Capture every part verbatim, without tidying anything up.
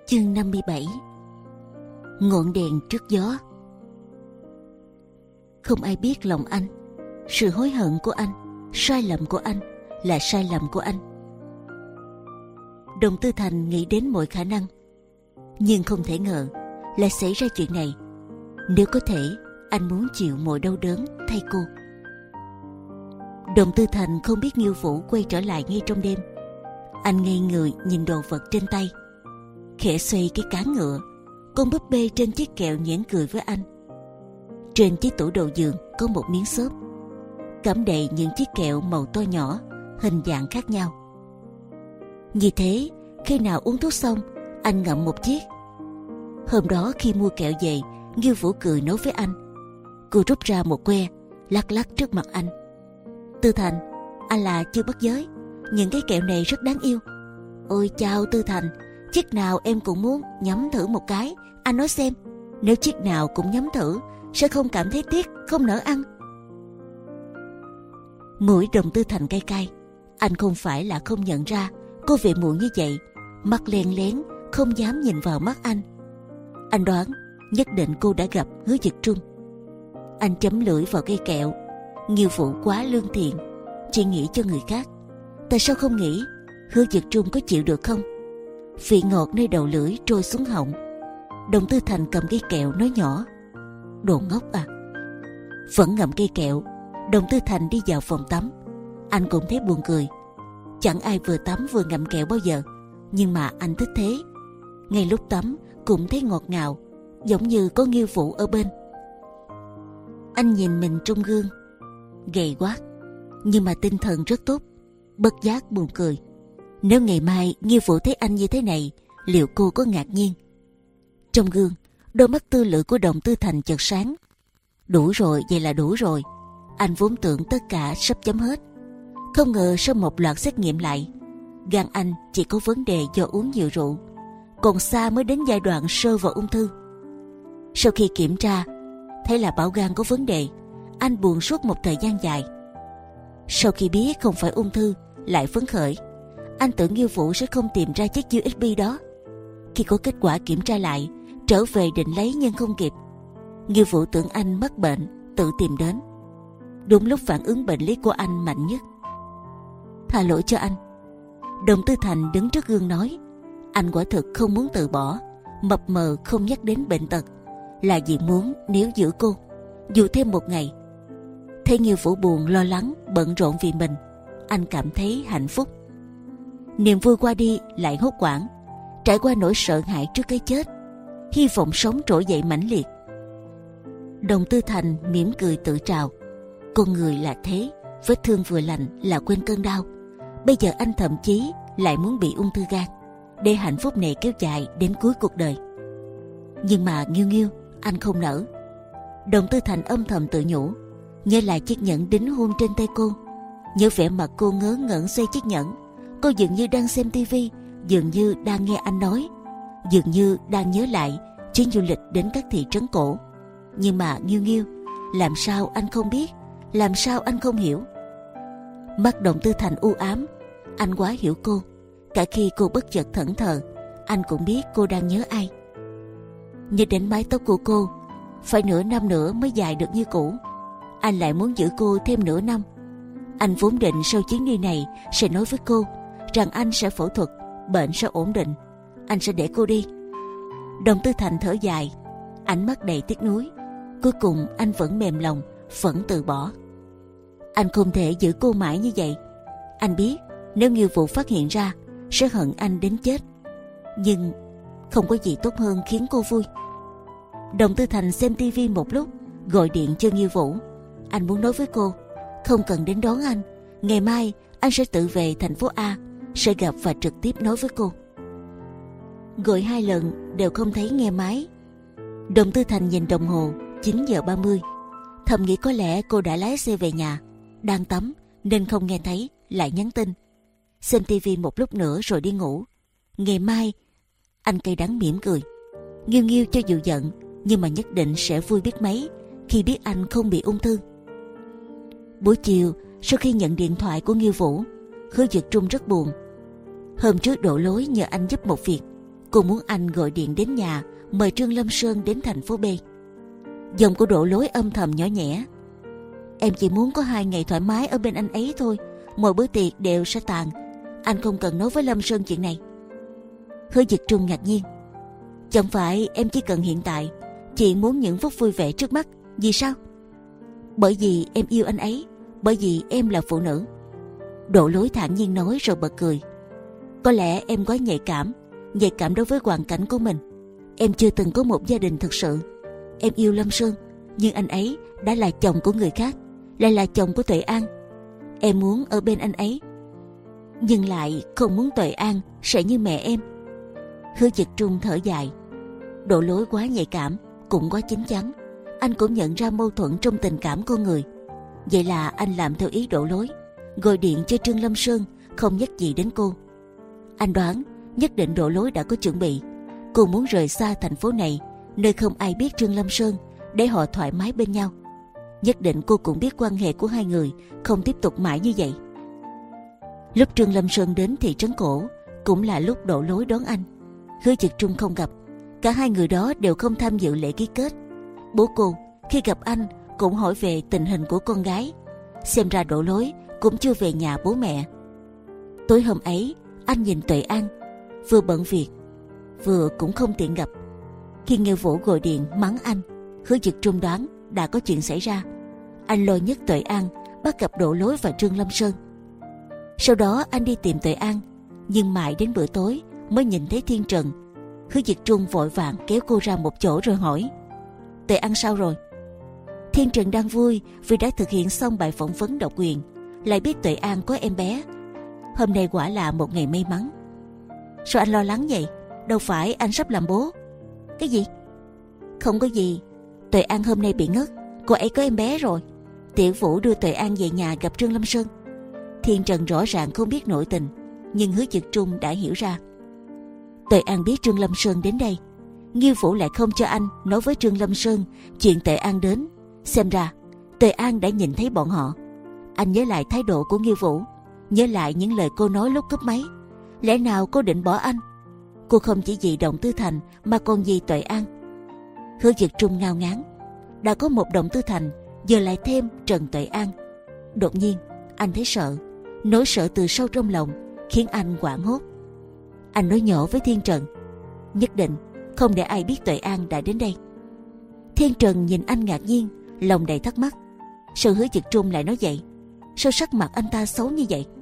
Chương năm mươi bảy. Ngọn đèn trước gió. Không ai biết lòng anh. Sự hối hận của anh, sai lầm của anh là sai lầm của anh. Đồng Tư Thành nghĩ đến mọi khả năng, nhưng không thể ngờ lại xảy ra chuyện này. Nếu có thể, anh muốn chịu mọi đau đớn thay cô. Đồng Tư Thành không biết Nghiêu Vũ quay trở lại ngay trong đêm. Anh ngây người nhìn đồ vật trên tay, khẽ xoay cái cán ngựa. Con búp bê trên chiếc kẹo nhoẻn cười với anh. Trên chiếc tủ đầu giường có một miếng xốp cắm đầy những chiếc kẹo màu to nhỏ, hình dạng khác nhau. Như thế, khi nào uống thuốc xong, anh ngậm một chiếc. Hôm đó khi mua kẹo về, Nghiêu Vũ cười nói với anh. Cô rút ra một que, lắc lắc trước mặt anh. Tư Thành, anh là chưa bắt giới, những cái kẹo này rất đáng yêu. Ôi chao Tư Thành, chiếc nào em cũng muốn nhắm thử một cái. Anh nói xem, nếu chiếc nào cũng nhắm thử, sẽ không cảm thấy tiếc, không nỡ ăn. Mũi Đồng Tư Thành cay cay. Anh không phải là không nhận ra cô về muộn như vậy, mắt len lén, không dám nhìn vào mắt anh. Anh đoán nhất định cô đã gặp Hứa Dực Trung. Anh chấm lưỡi vào cây kẹo. Nghiêu Vũ quá lương thiện, chỉ nghĩ cho người khác. Tại sao không nghĩ Hứa Dực Trung có chịu được không? Vị ngọt nơi đầu lưỡi trôi xuống họng. Đồng Tư Thành cầm cây kẹo nói nhỏ. Đồ ngốc à. Vẫn ngậm cây kẹo, Đồng Tư Thành đi vào phòng tắm. Anh cũng thấy buồn cười. Chẳng ai vừa tắm vừa ngậm kẹo bao giờ, nhưng mà anh thích thế. Ngay lúc tắm cũng thấy ngọt ngào, giống như có Nghiêu Vũ ở bên. Anh nhìn mình trong gương, gầy quá, nhưng mà tinh thần rất tốt. Bất giác buồn cười. Nếu ngày mai Nghiêu Vũ thấy anh như thế này, liệu cô có ngạc nhiên? Trong gương, đôi mắt tư lự của Đồng Tư Thành chợt sáng. Đủ rồi, vậy là đủ rồi. Anh vốn tưởng tất cả sắp chấm hết. Không ngờ sau một loạt xét nghiệm lại, gan anh chỉ có vấn đề do uống nhiều rượu, còn xa mới đến giai đoạn sơ vào ung thư. Sau khi kiểm tra, thấy là bảo gan có vấn đề. Anh buồn suốt một thời gian dài. Sau khi biết không phải ung thư, lại phấn khởi. Anh tưởng Nghiêu Vũ sẽ không tìm ra chiếc u ét bê đó. Khi có kết quả kiểm tra lại, trở về định lấy nhưng không kịp. Nghiêu Vũ tưởng anh mắc bệnh, tự tìm đến. Đúng lúc phản ứng bệnh lý của anh mạnh nhất. Tha lỗi cho anh. Đồng Tư Thành đứng trước gương nói. Anh quả thực không muốn từ bỏ. Mập mờ không nhắc đến bệnh tật, là vì muốn níu giữ cô dù thêm một ngày. Thấy Nghiêu Vũ buồn, lo lắng, bận rộn vì mình, anh cảm thấy hạnh phúc. Niềm vui qua đi lại hốt hoảng. Trải qua nỗi sợ hãi trước cái chết, hy vọng sống trỗi dậy mãnh liệt. Đồng Tư Thành mỉm cười tự trào. Con người là thế, vết thương vừa lành là quên cơn đau. Bây giờ anh thậm chí lại muốn bị ung thư gan, để hạnh phúc này kéo dài đến cuối cuộc đời. Nhưng mà Nghiêu Nghiêu, anh không nỡ. Đồng Tư Thành âm thầm tự nhủ. Nhớ lại chiếc nhẫn đính hôn trên tay cô, nhớ vẻ mặt cô ngớ ngẩn xoay chiếc nhẫn. Cô dường như đang xem tivi, dường như đang nghe anh nói, dường như đang nhớ lại chuyến du lịch đến các thị trấn cổ. Nhưng mà Nghiêu Nghiêu, làm sao anh không biết, làm sao anh không hiểu? Mắt Đồng Tư Thành u ám. Anh quá hiểu cô. Cả khi cô bất chợt thẫn thờ, anh cũng biết cô đang nhớ ai. Nhớ đến mái tóc của cô, phải nửa năm nữa mới dài được như cũ. Anh lại muốn giữ cô thêm nửa năm. Anh vốn định sau chuyến đi này sẽ nói với cô rằng anh sẽ phẫu thuật, bệnh sẽ ổn định, anh sẽ để cô đi. Đồng Tư Thành thở dài, ánh mắt đầy tiếc nuối. Cuối cùng anh vẫn mềm lòng, vẫn từ bỏ. Anh không thể giữ cô mãi như vậy. Anh biết nếu Nghiêu Vũ phát hiện ra, sẽ hận anh đến chết. Nhưng không có gì tốt hơn khiến cô vui. Đồng Tư Thành xem tivi một lúc, gọi điện cho Nghiêu Vũ. Anh muốn nói với cô không cần đến đón anh, ngày mai anh sẽ tự về thành phố A, sẽ gặp và trực tiếp nói với cô. Gọi hai lần đều không thấy nghe máy. Đồng Tư Thành nhìn đồng hồ chín giờ ba mươi, thầm nghĩ có lẽ cô đã lái xe về nhà, đang tắm nên không nghe thấy, lại nhắn tin. Xem tivi một lúc nữa rồi đi ngủ. Ngày mai, anh cay đắng mỉm cười. Nghiêu Nghiêu cho dù giận, nhưng mà nhất định sẽ vui biết mấy khi biết anh không bị ung thư. Buổi chiều, sau khi nhận điện thoại của Nghiêu Vũ, Hứa Dực Trung rất buồn. Hôm trước đổ lỗi nhờ anh giúp một việc, Cô muốn anh gọi điện đến nhà mời Trương Lâm Sơn đến thành phố B. Giọng của Đỗ Lối âm thầm nhỏ nhẹ. Em chỉ muốn có hai ngày thoải mái ở bên anh ấy thôi. Mọi bữa tiệc đều sẽ tàn. Anh không cần nói với Lâm Sơn chuyện này. Hứa Dực Trung ngạc nhiên. Chẳng phải em chỉ cần hiện tại, chị muốn những phút vui vẻ trước mắt. Vì sao? Bởi vì em yêu anh ấy. Bởi vì em là phụ nữ. Đỗ Lối thản nhiên nói rồi bật cười. Có lẽ em quá nhạy cảm. Nhạy cảm đối với hoàn cảnh của mình. Em chưa từng có một gia đình thực sự. Em yêu Lâm Sơn, nhưng anh ấy đã là chồng của người khác, lại là chồng của Tuệ An. Em muốn ở bên anh ấy, nhưng lại không muốn Tuệ An sẽ như mẹ em. Hứa Dực Trung thở dài. Đỗ Lối quá nhạy cảm, cũng quá chín chắn. Anh cũng nhận ra mâu thuẫn trong tình cảm con người. Vậy là anh làm theo ý Đỗ Lối, gọi điện cho Trương Lâm Sơn, không nhắc gì đến cô. Anh đoán nhất định Đỗ Lối đã có chuẩn bị. Cô muốn rời xa thành phố này, nơi không ai biết Trương Lâm Sơn, để họ thoải mái bên nhau. Nhất định cô cũng biết quan hệ của hai người không tiếp tục mãi như vậy. Lúc Trương Lâm Sơn đến thị trấn cổ, cũng là lúc Đỗ Lối đón anh. Hứa Dực Trung không gặp. Cả hai người đó đều không tham dự lễ ký kết. Bố cô khi gặp anh cũng hỏi về tình hình của con gái. Xem ra Đỗ Lối cũng chưa về nhà bố mẹ. Tối hôm ấy, anh nhìn Tuệ An, vừa bận việc, vừa cũng không tiện gặp. Khi nghe Vũ gọi điện mắng anh, Hứa Dực Trung đoán đã có chuyện xảy ra. Anh lôi nhấc Tuệ An bắt gặp Đỗ Lối và Trương Lâm Sơn. Sau đó anh đi tìm Tuệ An, nhưng mãi đến bữa tối mới nhìn thấy Thiên Trần. Hứa Dực Trung vội vàng kéo cô ra một chỗ rồi hỏi: Tuệ An sao rồi? Thiên Trần đang vui vì đã thực hiện xong bài phỏng vấn độc quyền, lại biết Tuệ An có em bé. Hôm nay quả là một ngày may mắn. Sao anh lo lắng vậy? Đâu phải anh sắp làm bố. Cái gì? Không có gì. Tuệ An hôm nay bị ngất, cô ấy có em bé rồi. Tiểu Vũ đưa Tuệ An về nhà gặp Trương Lâm Sơn. Thiên Trần rõ ràng không biết nội tình, nhưng Hứa Dực Trung đã hiểu ra. Tuệ An biết Trương Lâm Sơn đến đây, Nghiêu Vũ lại không cho anh nói với Trương Lâm Sơn chuyện Tuệ An đến. Xem ra Tuệ An đã nhìn thấy bọn họ. Anh nhớ lại thái độ của Nghiêu Vũ, nhớ lại những lời cô nói lúc cúp máy. Lẽ nào cô định bỏ anh? Cô không chỉ vì Động Tư Thành mà còn vì Tuệ An. Hứa Dực Trung ngao ngán. Đã có một Động Tư Thành, giờ lại thêm Trần Tuệ An. Đột nhiên anh thấy sợ, nỗi sợ từ sâu trong lòng khiến anh hoảng hốt. Anh nói nhỏ với Thiên Trần: nhất định không để ai biết Tuệ An đã đến đây. Thiên Trần nhìn anh ngạc nhiên, lòng đầy thắc mắc. Sao Hứa Dực Trung lại nói vậy? Sao sắc mặt anh ta xấu như vậy?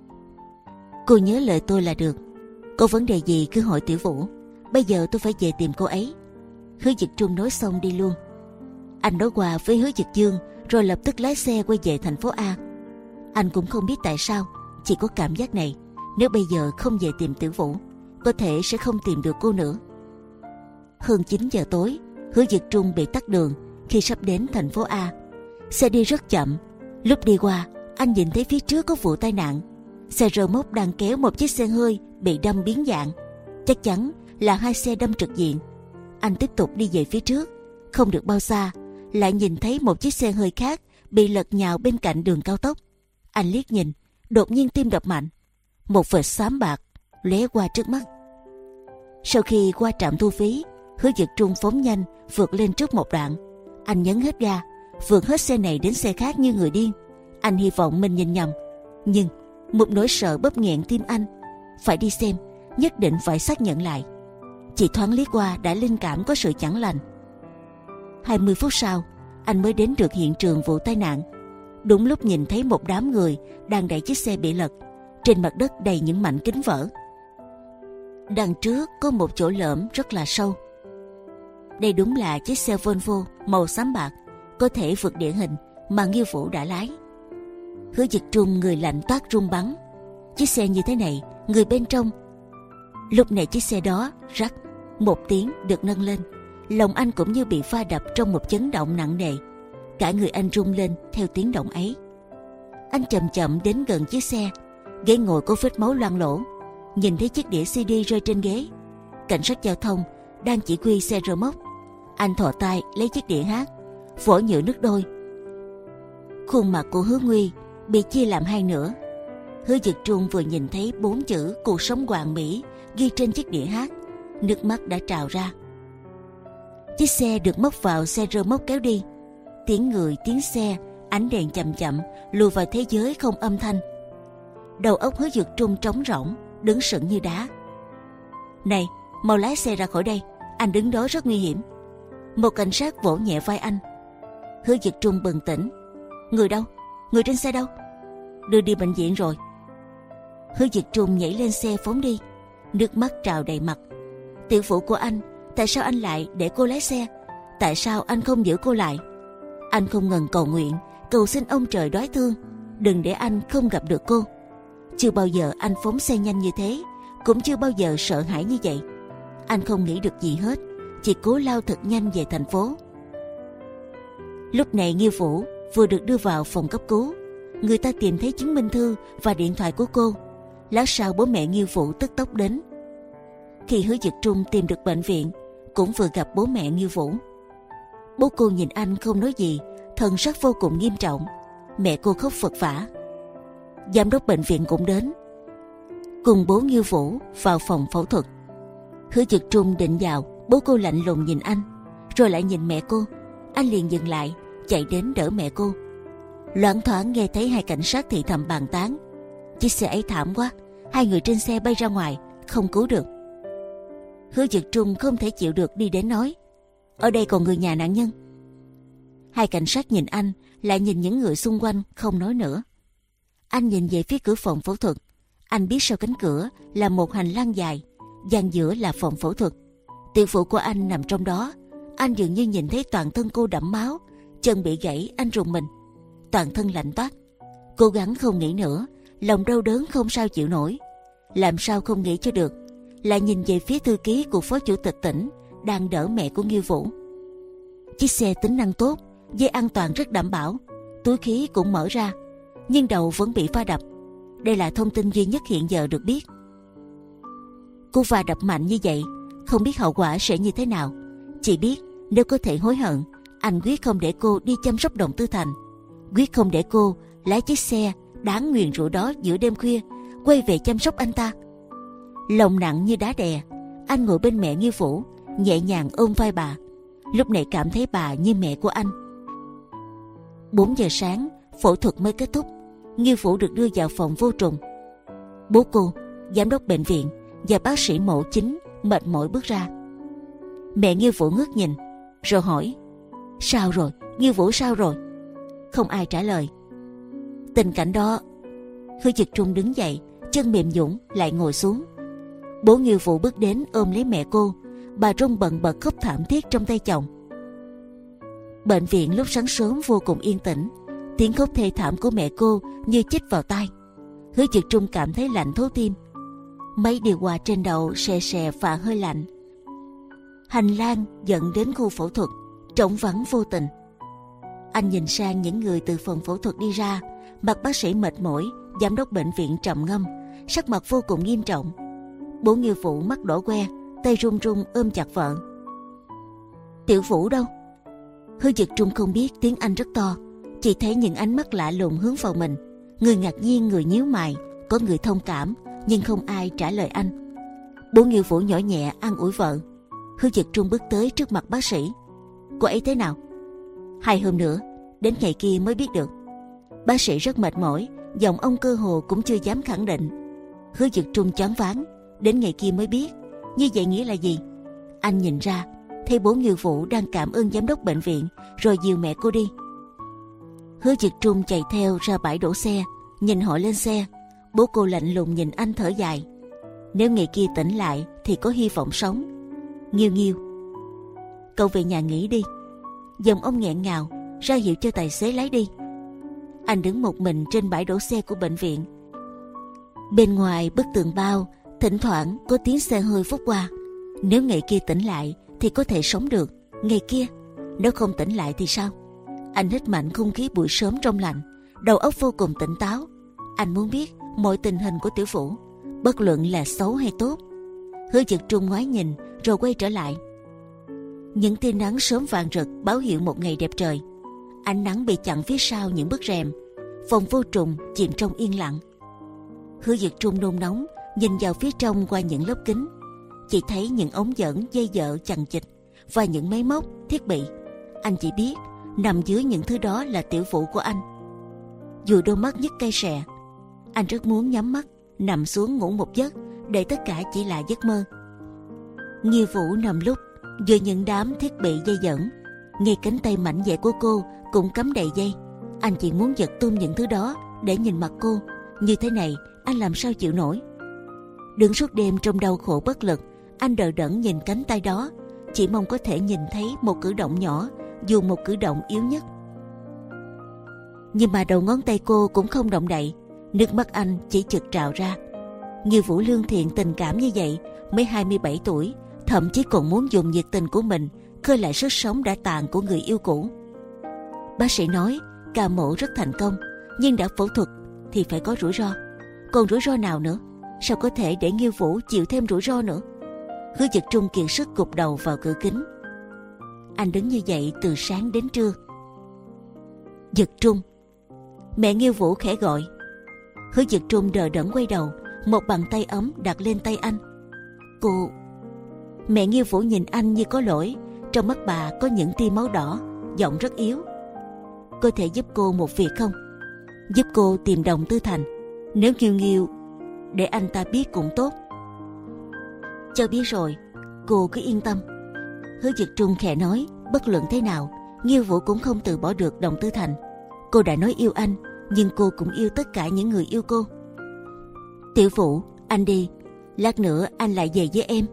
Cô nhớ lời tôi là được. Có vấn đề gì cứ hỏi Tiểu Vũ. Bây giờ tôi phải về tìm cô ấy. Hứa Dực Trung nói xong đi luôn. Anh nói qua với Hứa Dực Dương rồi lập tức lái xe quay về thành phố A. Anh cũng không biết tại sao, chỉ có cảm giác này, nếu bây giờ không về tìm Tiểu Vũ, có thể sẽ không tìm được cô nữa. Hơn chín giờ tối, Hứa Dực Trung bị tắc đường khi sắp đến thành phố A. Xe đi rất chậm. Lúc đi qua, anh nhìn thấy phía trước có vụ tai nạn. Xe rơ móc đang kéo một chiếc xe hơi bị đâm biến dạng. Chắc chắn là hai xe đâm trực diện. Anh tiếp tục đi về phía trước. Không được bao xa, lại nhìn thấy một chiếc xe hơi khác bị lật nhào bên cạnh đường cao tốc. Anh liếc nhìn, đột nhiên tim đập mạnh. Một vệt xám bạc lóe qua trước mắt. Sau khi qua trạm thu phí, Hứa Dực Trung phóng nhanh vượt lên trước một đoạn. Anh nhấn hết ga, vượt hết xe này đến xe khác như người điên. Anh hy vọng mình nhìn nhầm, nhưng một nỗi sợ bóp nghẹn tim anh. Phải đi xem, nhất định phải xác nhận lại. Chỉ thoáng liếc qua đã linh cảm có sự chẳng lành. hai mươi phút sau, anh mới đến được hiện trường vụ tai nạn. Đúng lúc nhìn thấy một đám người đang đẩy chiếc xe bị lật. Trên mặt đất đầy những mảnh kính vỡ. Đằng trước có một chỗ lõm rất là sâu. Đây đúng là chiếc xe Volvo màu xám bạc, có thể vượt địa hình mà Nghiêu Vũ đã lái. Hứa Dực Trung người lạnh toát run bắn. Chiếc xe như thế này, người bên trong. Lúc này chiếc xe đó rắc một tiếng được nâng lên. Lòng anh cũng như bị va đập trong một chấn động nặng nề. Cả người anh rung lên theo tiếng động ấy. Anh chậm chậm đến gần chiếc xe. Ghế ngồi có vết máu loang lổ. Nhìn thấy chiếc đĩa xê đê rơi trên ghế. Cảnh sát giao thông đang chỉ huy xe rơ móc. Anh thò tay lấy chiếc đĩa hát, vỗ nhựa nước đôi. Khuôn mặt của Hứa Nguy bị chia làm hai nửa. Hứa Dực Trung vừa nhìn thấy bốn chữ cuộc sống hoàn mỹ ghi trên chiếc đĩa hát, nước mắt đã trào ra. Chiếc xe được móc vào xe rơ móc kéo đi. Tiếng người, tiếng xe, ánh đèn chậm chậm lùi vào thế giới không âm thanh. Đầu óc Hứa Dực Trung trống rỗng, đứng sững như đá. Này, mau lái xe ra khỏi đây, anh đứng đó rất nguy hiểm. Một cảnh sát vỗ nhẹ vai anh. Hứa Dực Trung bừng tỉnh. Người đâu? Người trên xe đâu? Đưa đi bệnh viện rồi. Hứa Dực Trung nhảy lên xe phóng đi, nước mắt trào đầy mặt. Tiểu Vũ của anh, tại sao anh lại để cô lái xe? Tại sao anh không giữ cô lại? Anh không ngừng cầu nguyện, cầu xin ông trời đoái thương, đừng để anh không gặp được cô. Chưa bao giờ anh phóng xe nhanh như thế, cũng chưa bao giờ sợ hãi như vậy. Anh không nghĩ được gì hết, chỉ cố lao thật nhanh về thành phố. Lúc này Nghiêu Vũ vừa được đưa vào phòng cấp cứu. Người ta tìm thấy chứng minh thư và điện thoại của cô. Lát sau bố mẹ Nghiêu Vũ tức tốc đến. Khi Hứa Dực Trung tìm được bệnh viện, cũng vừa gặp bố mẹ Nghiêu Vũ. Bố cô nhìn anh không nói gì, thần sắc vô cùng nghiêm trọng. Mẹ cô khóc vật vã. Giám đốc bệnh viện cũng đến, cùng bố Nghiêu Vũ vào phòng phẫu thuật. Hứa Dực Trung định vào, bố cô lạnh lùng nhìn anh, rồi lại nhìn mẹ cô. Anh liền dừng lại, chạy đến đỡ mẹ cô. Loáng thoáng nghe thấy hai cảnh sát thì thầm bàn tán. Chiếc xe ấy thảm quá, hai người trên xe bay ra ngoài, không cứu được. Hứa Dực Trung không thể chịu được, đi đến nói: ở đây còn người nhà nạn nhân. Hai cảnh sát nhìn anh, lại nhìn những người xung quanh, không nói nữa. Anh nhìn về phía cửa phòng phẫu thuật. Anh biết sau cánh cửa là một hành lang dài, gian giữa là phòng phẫu thuật. Tiểu Vũ của anh nằm trong đó. Anh dường như nhìn thấy toàn thân cô đẫm máu, chân bị gãy. Anh rùng mình, toàn thân lạnh toát. Cố gắng không nghĩ nữa, lòng đau đớn không sao chịu nổi. Làm sao không nghĩ cho được, lại nhìn về phía thư ký của phó chủ tịch tỉnh đang đỡ mẹ của Nghiêu Vũ. Chiếc xe tính năng tốt, dây an toàn rất đảm bảo, túi khí cũng mở ra, nhưng đầu vẫn bị va đập. Đây là thông tin duy nhất hiện giờ được biết. Cô va đập mạnh như vậy, không biết hậu quả sẽ như thế nào. Chỉ biết nếu có thể hối hận, anh quyết không để cô đi chăm sóc Đồng Tư Thành, quyết không để cô lái chiếc xe đáng nguyền rủa đó giữa đêm khuya quay về chăm sóc anh ta. Lòng nặng như đá đè, anh ngồi bên mẹ Nghiêu Vũ, nhẹ nhàng ôm vai bà. Lúc này cảm thấy bà như mẹ của anh. Bốn giờ sáng, phẫu thuật mới kết thúc. Nghiêu Vũ được đưa vào phòng vô trùng. Bố cô, giám đốc bệnh viện và bác sĩ mổ chính mệt mỏi bước ra. Mẹ Nghiêu Vũ ngước nhìn, rồi hỏi: sao rồi, Nghiêu Vũ sao rồi? Không ai trả lời. Tình cảnh đó, Hứa Dực Trung đứng dậy, chân mềm nhũn lại ngồi xuống. Bố Nghiêu Vũ bước đến ôm lấy mẹ cô. Bà run bần bật khóc thảm thiết trong tay chồng. Bệnh viện lúc sáng sớm vô cùng yên tĩnh. Tiếng khóc thê thảm của mẹ cô như chích vào tai. Hứa Dực Trung cảm thấy lạnh thấu tim. Mấy điều hòa trên đầu xè xè và hơi lạnh. Hành lang dẫn đến khu phẫu thuật trống vắng vô tình. Anh nhìn sang những người từ phòng phẫu thuật đi ra. Mặt bác sĩ mệt mỏi, giám đốc bệnh viện trầm ngâm, sắc mặt vô cùng nghiêm trọng. Bố Nghiêu Vũ mắt đỏ que, tay run run ôm chặt vợ. Tiểu Vũ đâu? Hứa Dực Trung không biết tiếng Anh rất to, chỉ thấy những ánh mắt lạ lùng hướng vào mình. Người ngạc nhiên, người nhíu mày, có người thông cảm, nhưng không ai trả lời anh. Bố Nghiêu Vũ nhỏ nhẹ an ủi vợ. Hứa Dực Trung bước tới trước mặt bác sĩ. Cô ấy thế nào? Hai hôm nữa, đến ngày kia mới biết được. Bác sĩ rất mệt mỏi, giọng ông cơ hồ cũng chưa dám khẳng định. Hứa Dực Trung choáng váng. Đến ngày kia mới biết, như vậy nghĩa là gì? Anh nhìn ra, thấy bố Nghiêu Vũ đang cảm ơn giám đốc bệnh viện, rồi dìu mẹ cô đi. Hứa Dực Trung chạy theo ra bãi đổ xe, nhìn họ lên xe. Bố cô lạnh lùng nhìn anh thở dài. Nếu ngày kia tỉnh lại thì có hy vọng sống. Nghiêu Nghiêu, cậu về nhà nghỉ đi. Giọng ông nghẹn ngào ra hiệu cho tài xế lái đi. Anh đứng một mình trên bãi đổ xe của bệnh viện. Bên ngoài bức tường bao thỉnh thoảng có tiếng xe hơi phút qua. Nếu ngày kia tỉnh lại thì có thể sống được. Ngày kia nếu không tỉnh lại thì sao? Anh hít mạnh không khí buổi sớm trong lành, đầu óc vô cùng tỉnh táo. Anh muốn biết mọi tình hình của Tiểu Vũ, bất luận là xấu hay tốt. Hứa Dực Trung ngoái nhìn rồi quay trở lại. Những tia nắng sớm vàng rực báo hiệu một ngày đẹp trời. Ánh nắng bị chặn phía sau những bức rèm. Phòng vô trùng chìm trong yên lặng. Hứa Dực Trung nôn nóng nhìn vào phía trong qua những lớp kính. chỉ thấy những ống dẫn, dây dợ chằng chịt và những máy móc, thiết bị. Anh chỉ biết nằm dưới những thứ đó là tiểu vũ của anh. Dù đôi mắt nhức cay xè, anh rất muốn nhắm mắt, nằm xuống ngủ một giấc để tất cả chỉ là giấc mơ. Nghiêu Vũ nằm lúc giữa những đám thiết bị dây dẫn, ngay cánh tay mảnh dẻ của cô cũng cắm đầy dây. Anh chỉ muốn giật tung những thứ đó để nhìn mặt cô. Như thế này anh làm sao chịu nổi. Đứng suốt đêm trong đau khổ bất lực, anh đờ đẫn nhìn cánh tay đó, chỉ mong có thể nhìn thấy một cử động nhỏ, dù một cử động yếu nhất. Nhưng mà đầu ngón tay cô cũng không động đậy, nước mắt anh chỉ chực trào ra. Nghiêu Vũ lương thiện tình cảm như vậy, mới hai mươi bảy tuổi, thậm chí còn muốn dùng nhiệt tình của mình khơi lại sức sống đã tàn của người yêu cũ. Bác sĩ nói ca mổ rất thành công, nhưng đã phẫu thuật thì phải có rủi ro. Còn rủi ro nào nữa? Sao có thể để Nghiêu Vũ chịu thêm rủi ro nữa? Hứa Dực Trung kiệt sức gục đầu vào cửa kính. Anh đứng như vậy từ sáng đến trưa. Dực Trung. Mẹ Nghiêu Vũ khẽ gọi. Hứa Dực Trung đờ đẫn quay đầu, một bàn tay ấm đặt lên tay anh. Cô. Mẹ Nghiêu Vũ nhìn anh như có lỗi, trong mắt bà có những tia máu đỏ, giọng rất yếu. Có thể giúp cô một việc không? Giúp cô tìm Đồng Tư Thành. Nếu Nghiêu Nghiêu để anh ta biết cũng tốt. Cháu biết rồi, cô cứ yên tâm. Hứa Dực Trung khẽ nói, bất luận thế nào, Nghiêu Vũ cũng không từ bỏ được Đồng Tư Thành. Cô đã nói yêu anh, nhưng cô cũng yêu tất cả những người yêu cô. Tiểu Vũ, anh đi, lát nữa anh lại về với em.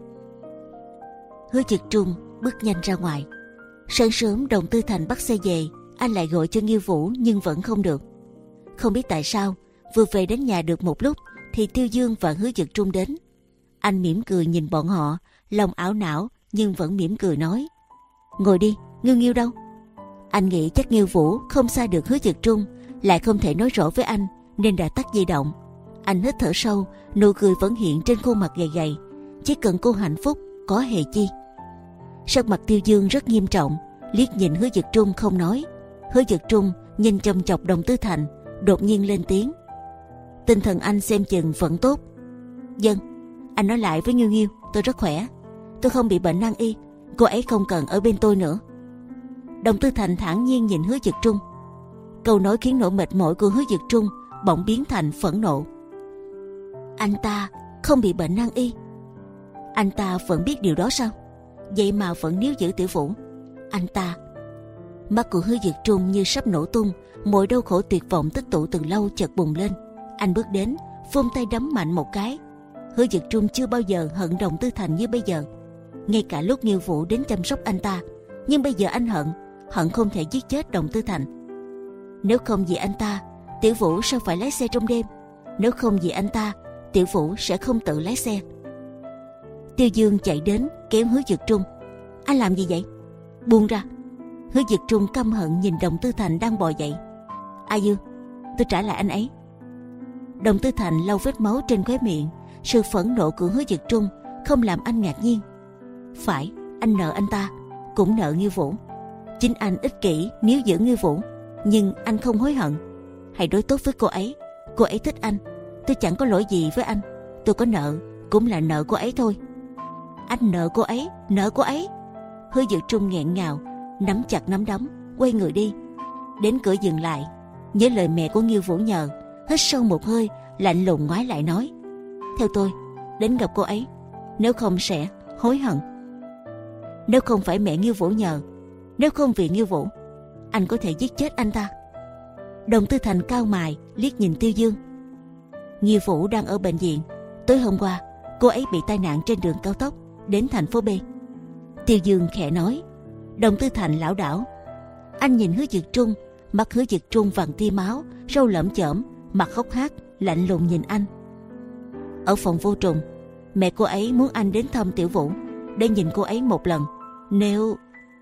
Hứa Dực Trung bước nhanh ra ngoài. Sáng sớm Đồng Tư Thành bắt xe về, anh lại gọi cho Nghiêu Vũ nhưng vẫn không được. Không biết tại sao, vừa về đến nhà được một lúc thì Tiêu Dương và Hứa Dực Trung đến. Anh mỉm cười nhìn bọn họ, lòng ảo não nhưng vẫn mỉm cười nói: ngồi đi, Nghiêu Nghiêu đâu? Anh nghĩ chắc Nghiêu Vũ không xa được Hứa Dực Trung, lại không thể nói rõ với anh nên đã tắt di động. Anh hít thở sâu, nụ cười vẫn hiện trên khuôn mặt gầy gầy. Chỉ cần cô hạnh phúc, có hề chi. Sắc mặt Tiêu Dương rất nghiêm trọng, liếc nhìn Hứa Dực Trung không nói. Hứa Dực Trung nhìn chòng chọc Đồng Tư Thành, đột nhiên lên tiếng: tinh thần anh xem chừng vẫn tốt. Dân, anh nói lại với Nghiêu Nghiêu, tôi rất khỏe, tôi không bị bệnh nan y, cô ấy không cần ở bên tôi nữa. Đồng Tư Thành thản nhiên nhìn Hứa Dực Trung. Câu nói khiến nỗi mệt mỏi của Hứa Dực Trung bỗng biến thành phẫn nộ. Anh ta không bị bệnh nan y? Anh ta vẫn biết điều đó sao? Vậy mà vẫn níu giữ Tiểu Vũ. Anh ta... Mắt của Hứa Dực Trung như sắp nổ tung, mọi đau khổ tuyệt vọng tích tụ từ lâu chợt bùng lên. Anh bước đến, vung tay đấm mạnh một cái. Hứa Dực Trung chưa bao giờ hận Đồng Tư Thành như bây giờ, ngay cả lúc Nghiêu Vũ đến chăm sóc anh ta. Nhưng bây giờ anh hận, hận không thể giết chết Đồng Tư Thành. Nếu không vì anh ta, Tiểu Vũ sao phải lái xe trong đêm? Nếu không vì anh ta, Tiểu Vũ sẽ không tự lái xe. Tiêu Dương chạy đến kéo Hứa Dực Trung. Anh làm gì vậy? Buông ra. Hứa Dực Trung căm hận nhìn Đồng Tư Thành đang bò dậy. A Dương, tôi trả lại anh ấy. Đồng Tư Thành lau vết máu trên khóe miệng. Sự phẫn nộ của Hứa Dực Trung không làm anh ngạc nhiên. Phải, anh nợ anh ta, cũng nợ Nghiêu Vũ. Chính anh ích kỷ níu giữ Nghiêu Vũ, nhưng anh không hối hận. Hãy đối tốt với cô ấy, cô ấy thích anh. Tôi chẳng có lỗi gì với anh, tôi có nợ cũng là nợ cô ấy thôi. Anh nợ cô ấy, nợ cô ấy. Hứa Dực Trung nghẹn ngào, nắm chặt nắm đấm, quay người đi. Đến cửa dừng lại, nhớ lời mẹ của Nghiêu Vũ nhờ, hít sâu một hơi, lạnh lùng ngoái lại nói: theo tôi đến gặp cô ấy, nếu không sẽ hối hận. Nếu không phải mẹ Nghiêu Vũ nhờ, nếu không vì Nghiêu Vũ, anh có thể giết chết anh ta. Đồng Tư Thành cau mày liếc nhìn Tiêu Dương. Nghiêu Vũ đang ở bệnh viện, tối hôm qua cô ấy bị tai nạn trên đường cao tốc đến thành phố B. Tiêu Dương khẽ nói. Đồng Tư Thành lảo đảo. Anh nhìn Hứa Dực Trung, mắt Hứa Dực Trung vàng tia máu, râu lởm chởm, mặt hốc hác, lạnh lùng nhìn anh. Ở phòng vô trùng, mẹ cô ấy muốn anh đến thăm Tiểu Vũ để nhìn cô ấy một lần. Nếu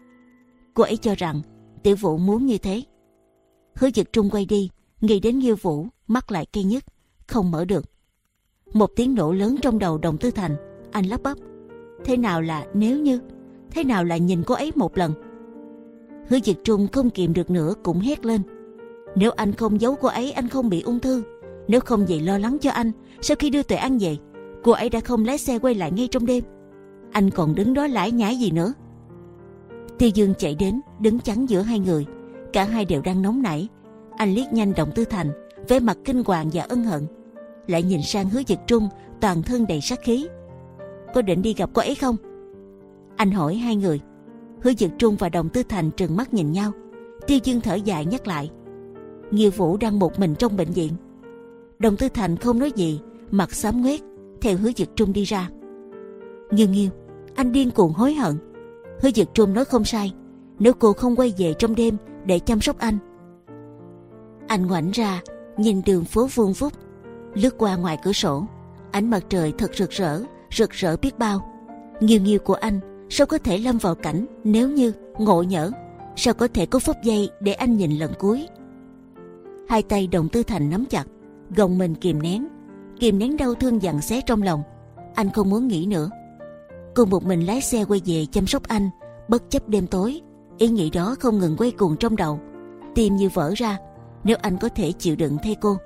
cô ấy cho rằng Tiểu Vũ muốn như thế. Hứa Dực Trung quay đi, nghĩ đến Nghiêu Vũ, mắt lại cay nhức, không mở được. Một tiếng nổ lớn trong đầu Đồng Tư Thành, anh lắp bắp: thế nào là nếu như, thế nào là nhìn cô ấy một lần? Hứa Dực Trung không kìm được nữa cũng hét lên: nếu anh không giấu cô ấy, anh không bị ung thư. Nếu không vậy lo lắng cho anh, sau khi đưa Tuệ An về, cô ấy đã không lái xe quay lại ngay trong đêm. Anh còn đứng đó lải nhải gì nữa? Tiêu Dương chạy đến đứng chắn giữa hai người. Cả hai đều đang nóng nảy. Anh liếc nhanh Động Tư Thành, vẻ mặt kinh hoàng và ân hận, lại nhìn sang Hứa Dực Trung, toàn thân đầy sát khí. Có định đi gặp cô ấy không? Anh hỏi hai người. Hứa Dực Trung và Động Tư Thành trừng mắt nhìn nhau. Tiêu Dương thở dài nhắc lại. Nghiêu Vũ đang một mình trong bệnh viện. Động Tư Thành không nói gì, mặt xám ngoét, theo Hứa Dực Trung đi ra. Nghiêu Nghiêu, anh điên cuồng hối hận. Hứa Dực Trung nói không sai. Nếu cô không quay về trong đêm để chăm sóc anh. Anh ngoảnh ra nhìn đường phố vuông vút, lướt qua ngoài cửa sổ. Ánh mặt trời thật rực rỡ, rực rỡ biết bao. Nghiêu Nghiêu của anh sao có thể lâm vào cảnh nếu như ngộ nhỡ? Sao có thể có phút giây để anh nhìn lần cuối? Hai tay Động Tư Thành nắm chặt, gồng mình kìm nén, kìm nén đau thương giằng xé trong lòng. Anh không muốn nghĩ nữa. Cô một mình lái xe quay về chăm sóc anh, bất chấp đêm tối. Ý nghĩ đó không ngừng quay cuồng trong đầu, tim như vỡ ra. Nếu anh có thể chịu đựng thay cô.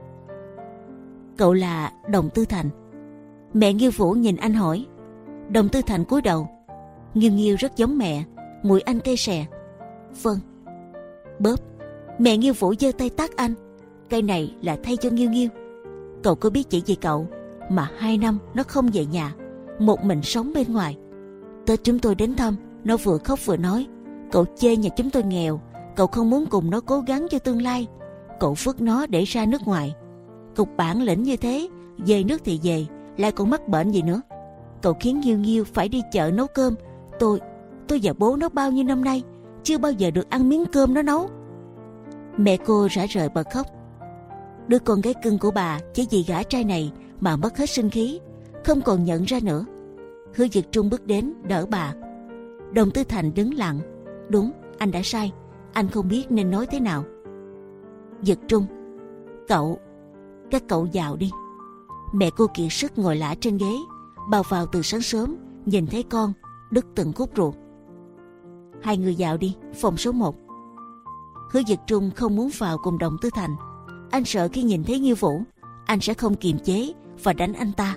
Cậu là Động Tư Thành? Mẹ Nghiêu Vũ nhìn anh hỏi. Động Tư Thành cúi đầu. Nghiêu Nghiêu rất giống mẹ, mũi anh cay xè. Vâng. Bóp. Mẹ Nghiêu Vũ giơ tay tát anh. Cây này là thay cho Nghiêu Nghiêu. Cậu có biết chỉ vì cậu mà hai năm nó không về nhà, một mình sống bên ngoài. Tết chúng tôi đến thăm, nó vừa khóc vừa nói cậu chê nhà chúng tôi nghèo, cậu không muốn cùng nó cố gắng cho tương lai. Cậu vứt nó để ra nước ngoài. Cục bản lĩnh như thế, về nước thì về, lại còn mắc bệnh gì nữa. Cậu khiến Nghiêu Nghiêu phải đi chợ nấu cơm. Tôi, tôi và bố nó bao nhiêu năm nay chưa bao giờ được ăn miếng cơm nó nấu. Mẹ cô rã rời bật khóc. Đứa con gái cưng của bà chỉ vì gã trai này mà mất hết sinh khí, không còn nhận ra nữa. Hứa Dực Trung bước đến đỡ bà. Động Tư Thành đứng lặng. Đúng, anh đã sai. Anh không biết nên nói thế nào. Dực Trung, cậu, các cậu vào đi. Mẹ cô kiệt sức ngồi lả trên ghế, bào vào từ sáng sớm, nhìn thấy con đứt từng khúc ruột. Hai người vào đi, phòng số một. Hứa Dực Trung không muốn vào cùng Động Tư Thành. Anh sợ khi nhìn thấy Nghiêu Vũ, anh sẽ không kiềm chế và đánh anh ta.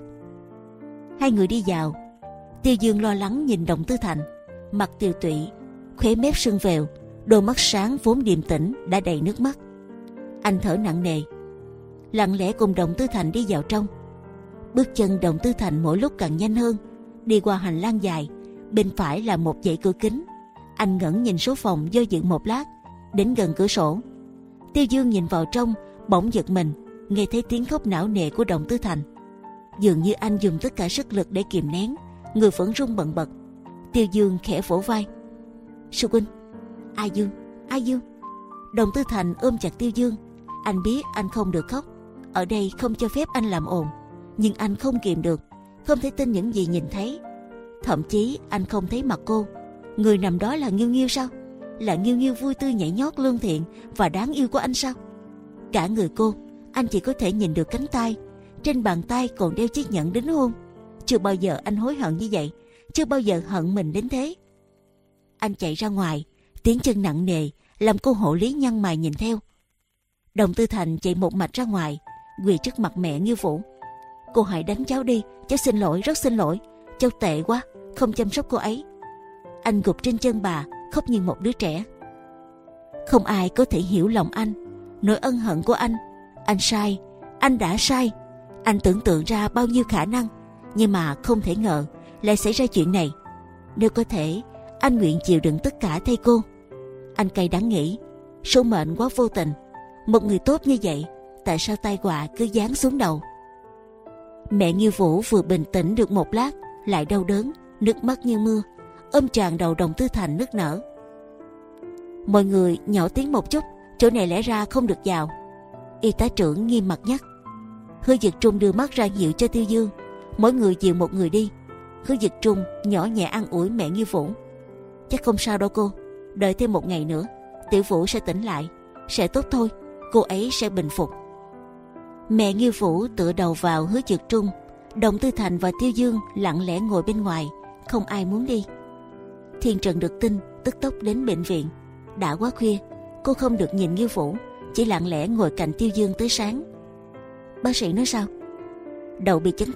Hai người đi vào. Tiêu Dương lo lắng nhìn Động Tư Thành, mặt tiều tụy, khóe mép sưng vèo, đôi mắt sáng vốn điềm tĩnh đã đầy nước mắt. Anh thở nặng nề, lặng lẽ cùng Động Tư Thành đi vào trong. Bước chân Động Tư Thành mỗi lúc càng nhanh hơn, đi qua hành lang dài. Bên phải là một dãy cửa kính. Anh ngẩng nhìn số phòng, do dự một lát, đến gần cửa sổ. Tiêu Dương nhìn vào trong, bỗng giật mình, nghe thấy tiếng khóc não nề của Động Tư Thành. Dường như anh dùng tất cả sức lực để kìm nén, người vẫn run bần bật. Tiêu Dương khẽ vỗ vai. Sư huynh. A Dương, A Dương. Động Tư Thành ôm chặt Tiêu Dương. Anh biết anh không được khóc, ở đây không cho phép anh làm ồn, nhưng anh không kìm được, không thể tin những gì nhìn thấy. Thậm chí anh không thấy mặt cô. Người nằm đó là Nghiêu Nghiêu sao? Là Nghiêu Nghiêu vui tươi nhảy nhót lương thiện và đáng yêu của anh sao? Cả người cô, anh chỉ có thể nhìn được cánh tay. Trên bàn tay còn đeo chiếc nhẫn đính hôn. Chưa bao giờ anh hối hận như vậy, chưa bao giờ hận mình đến thế. Anh chạy ra ngoài, tiếng chân nặng nề làm cô hộ lý nhăn mày nhìn theo. Động Tư Thành chạy một mạch ra ngoài, quỳ trước mặt mẹ Nghiêu Vũ. Cô hãy đánh cháu đi, cháu xin lỗi, rất xin lỗi. Cháu tệ quá, không chăm sóc cô ấy. Anh gục trên chân bà, khóc như một đứa trẻ. Không ai có thể hiểu lòng anh, nỗi ân hận của anh. Anh sai, anh đã sai. Anh tưởng tượng ra bao nhiêu khả năng, nhưng mà không thể ngờ lại xảy ra chuyện này. Nếu có thể, anh nguyện chịu đựng tất cả thay cô. Anh cay đắng nghĩ, số mệnh quá vô tình. Một người tốt như vậy, tại sao tai họa cứ giáng xuống đầu? Mẹ Nghiêu Vũ vừa bình tĩnh được một lát, lại đau đớn, nước mắt như mưa, ôm tràn đầu Động Tư Thành nức nở. Mọi người nhỏ tiếng một chút, chỗ này lẽ ra không được vào. Y tá trưởng nghiêm mặt nhắc. Hứa Dực Trung đưa mắt ra hiệu cho Tiêu Dương, mỗi người dìu một người đi. Hứa Dực Trung nhỏ nhẹ an ủi mẹ Nghiêu Vũ. Chắc không sao đâu cô, đợi thêm một ngày nữa, Tiểu Vũ sẽ tỉnh lại, sẽ tốt thôi, cô ấy sẽ bình phục. Mẹ Nghiêu Vũ tựa đầu vào Hứa Dực Trung. Động Tư Thành và Tiêu Dương lặng lẽ ngồi bên ngoài, không ai muốn đi. Thiên Trần được tin tức tốc đến bệnh viện. Đã quá khuya, cô không được nhìn Nghiêu Vũ, chỉ lặng lẽ ngồi cạnh Tiêu Dương tới sáng. Bác sĩ nói sao? Đầu bị chấn thương,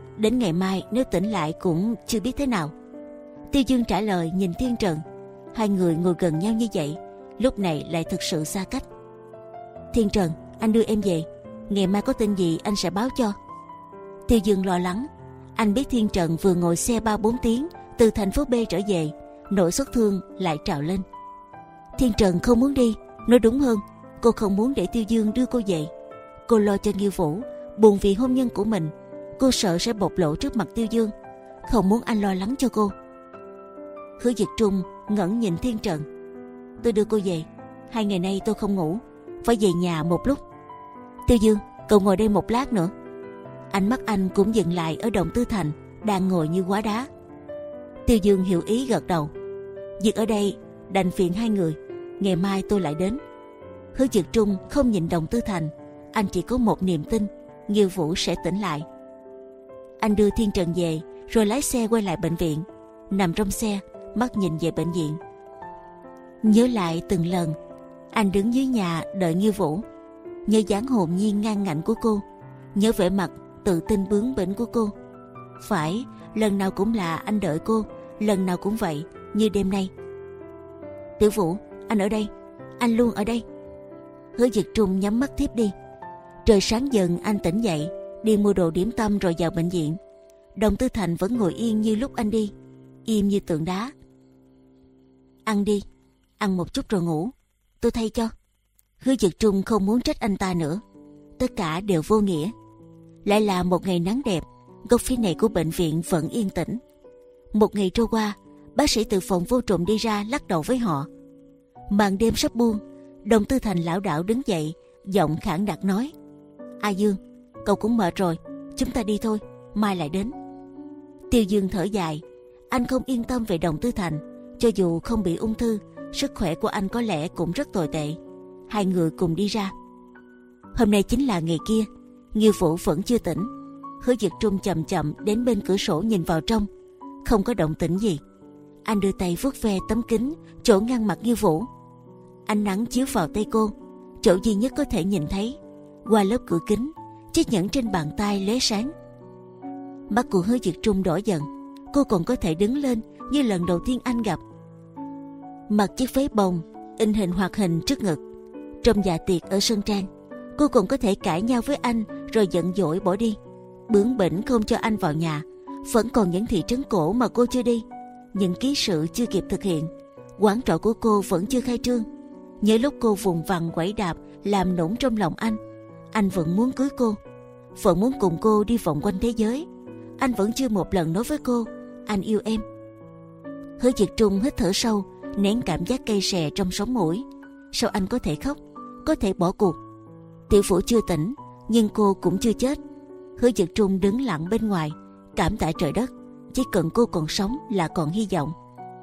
Đến ngày mai nếu tỉnh lại cũng chưa biết thế nào. Tiêu Dương trả lời nhìn Thiên Trần. Hai người ngồi gần nhau như vậy, lúc này lại thực sự xa cách. Thiên Trần, anh đưa em về. Ngày mai có tin gì anh sẽ báo cho. Tiêu Dương lo lắng. Anh biết Thiên Trần vừa ngồi xe ba bốn tiếng từ thành phố B trở về, nỗi xót thương lại trào lên. Thiên Trần không muốn đi, nói đúng hơn, cô không muốn để Tiêu Dương đưa cô về. Cô lo cho Nghiêu Vũ, buồn vì hôn nhân của mình. Cô sợ sẽ bộc lộ trước mặt Tiêu Dương, không muốn anh lo lắng cho cô. Hứa Dực Trung ngẩng nhìn Thiên Trần. Tôi đưa cô về. Hai ngày nay tôi không ngủ, phải về nhà một lúc. Tiêu Dương, cậu ngồi đây một lát nữa. Ánh mắt anh cũng dừng lại ở Đồng Tư Thành đang ngồi như hóa đá. Tiêu Dương hiểu ý gật đầu. Việc ở đây đành phiền hai người, ngày mai tôi lại đến. Hứa Dực Trung không nhìn Đồng Tư Thành, anh chỉ có một niềm tin, Nghiêu Vũ sẽ tỉnh lại. Anh đưa Thiên Trần về, rồi lái xe quay lại bệnh viện. Nằm trong xe, mắt nhìn về bệnh viện. Nhớ lại từng lần anh đứng dưới nhà đợi Nghiêu Vũ, nhớ dáng hồn nhiên ngang ngạnh của cô, nhớ vẻ mặt tự tin bướng bỉnh của cô. Phải, lần nào cũng là anh đợi cô, lần nào cũng vậy, như đêm nay. Tiểu Vũ, anh ở đây, anh luôn ở đây. Hứa Dực Trung nhắm mắt thiếp đi. Trời sáng dần anh tỉnh dậy, đi mua đồ điểm tâm rồi vào bệnh viện. Đồng Tư Thành vẫn ngồi yên như lúc anh đi, im như tượng đá. Ăn đi, ăn một chút rồi ngủ, tôi thay cho. Hứa Dực Trung không muốn trách anh ta nữa, tất cả đều vô nghĩa. Lại là một ngày nắng đẹp, góc phía này của bệnh viện vẫn yên tĩnh. Một ngày trôi qua, bác sĩ từ phòng vô trùng đi ra lắc đầu với họ. Màn đêm sắp buông, Đồng Tư Thành lảo đảo đứng dậy, giọng khản đặc nói: A Dương, cậu cũng mệt rồi, chúng ta đi thôi, mai lại đến. Tiêu Dương thở dài, anh không yên tâm về Đồng Tư Thành. Cho dù không bị ung thư, sức khỏe của anh có lẽ cũng rất tồi tệ. Hai người cùng đi ra. Hôm nay chính là ngày kia, Nghiêu Vũ vẫn chưa tỉnh. Hứa Dực Trung chậm chậm đến bên cửa sổ nhìn vào trong, không có động tĩnh gì. Anh đưa tay vuốt ve tấm kính chỗ ngăn mặt Nghiêu Vũ. Ánh nắng chiếu vào tay cô, chỗ duy nhất có thể nhìn thấy. Qua lớp cửa kính, chiếc nhẫn trên bàn tay lóe sáng. Mắt của Hứa Dực Trung đỏ dần. Cô còn có thể đứng lên như lần đầu tiên anh gặp. Mặc chiếc váy bông in hình hoạt hình trước ngực. Trong dạ tiệc ở sân trang, cô còn có thể cãi nhau với anh rồi giận dỗi bỏ đi, bướng bỉnh không cho anh vào nhà. Vẫn còn những thị trấn cổ mà cô chưa đi, những ký sự chưa kịp thực hiện, quán trọ của cô vẫn chưa khai trương. Nhớ lúc cô vùng vằng quẩy đạp làm nũng trong lòng anh, anh vẫn muốn cưới cô, vẫn muốn cùng cô đi vòng quanh thế giới. Anh vẫn chưa một lần nói với cô anh yêu em. Hứa Dực Trung hít thở sâu, nén cảm giác cay xè trong sống mũi. Sao anh có thể khóc, có thể bỏ cuộc? Tiểu Vũ chưa tỉnh, nhưng cô cũng chưa chết. Hứa Dực Trung đứng lặng bên ngoài, cảm tạ trời đất, chỉ cần cô còn sống là còn hy vọng.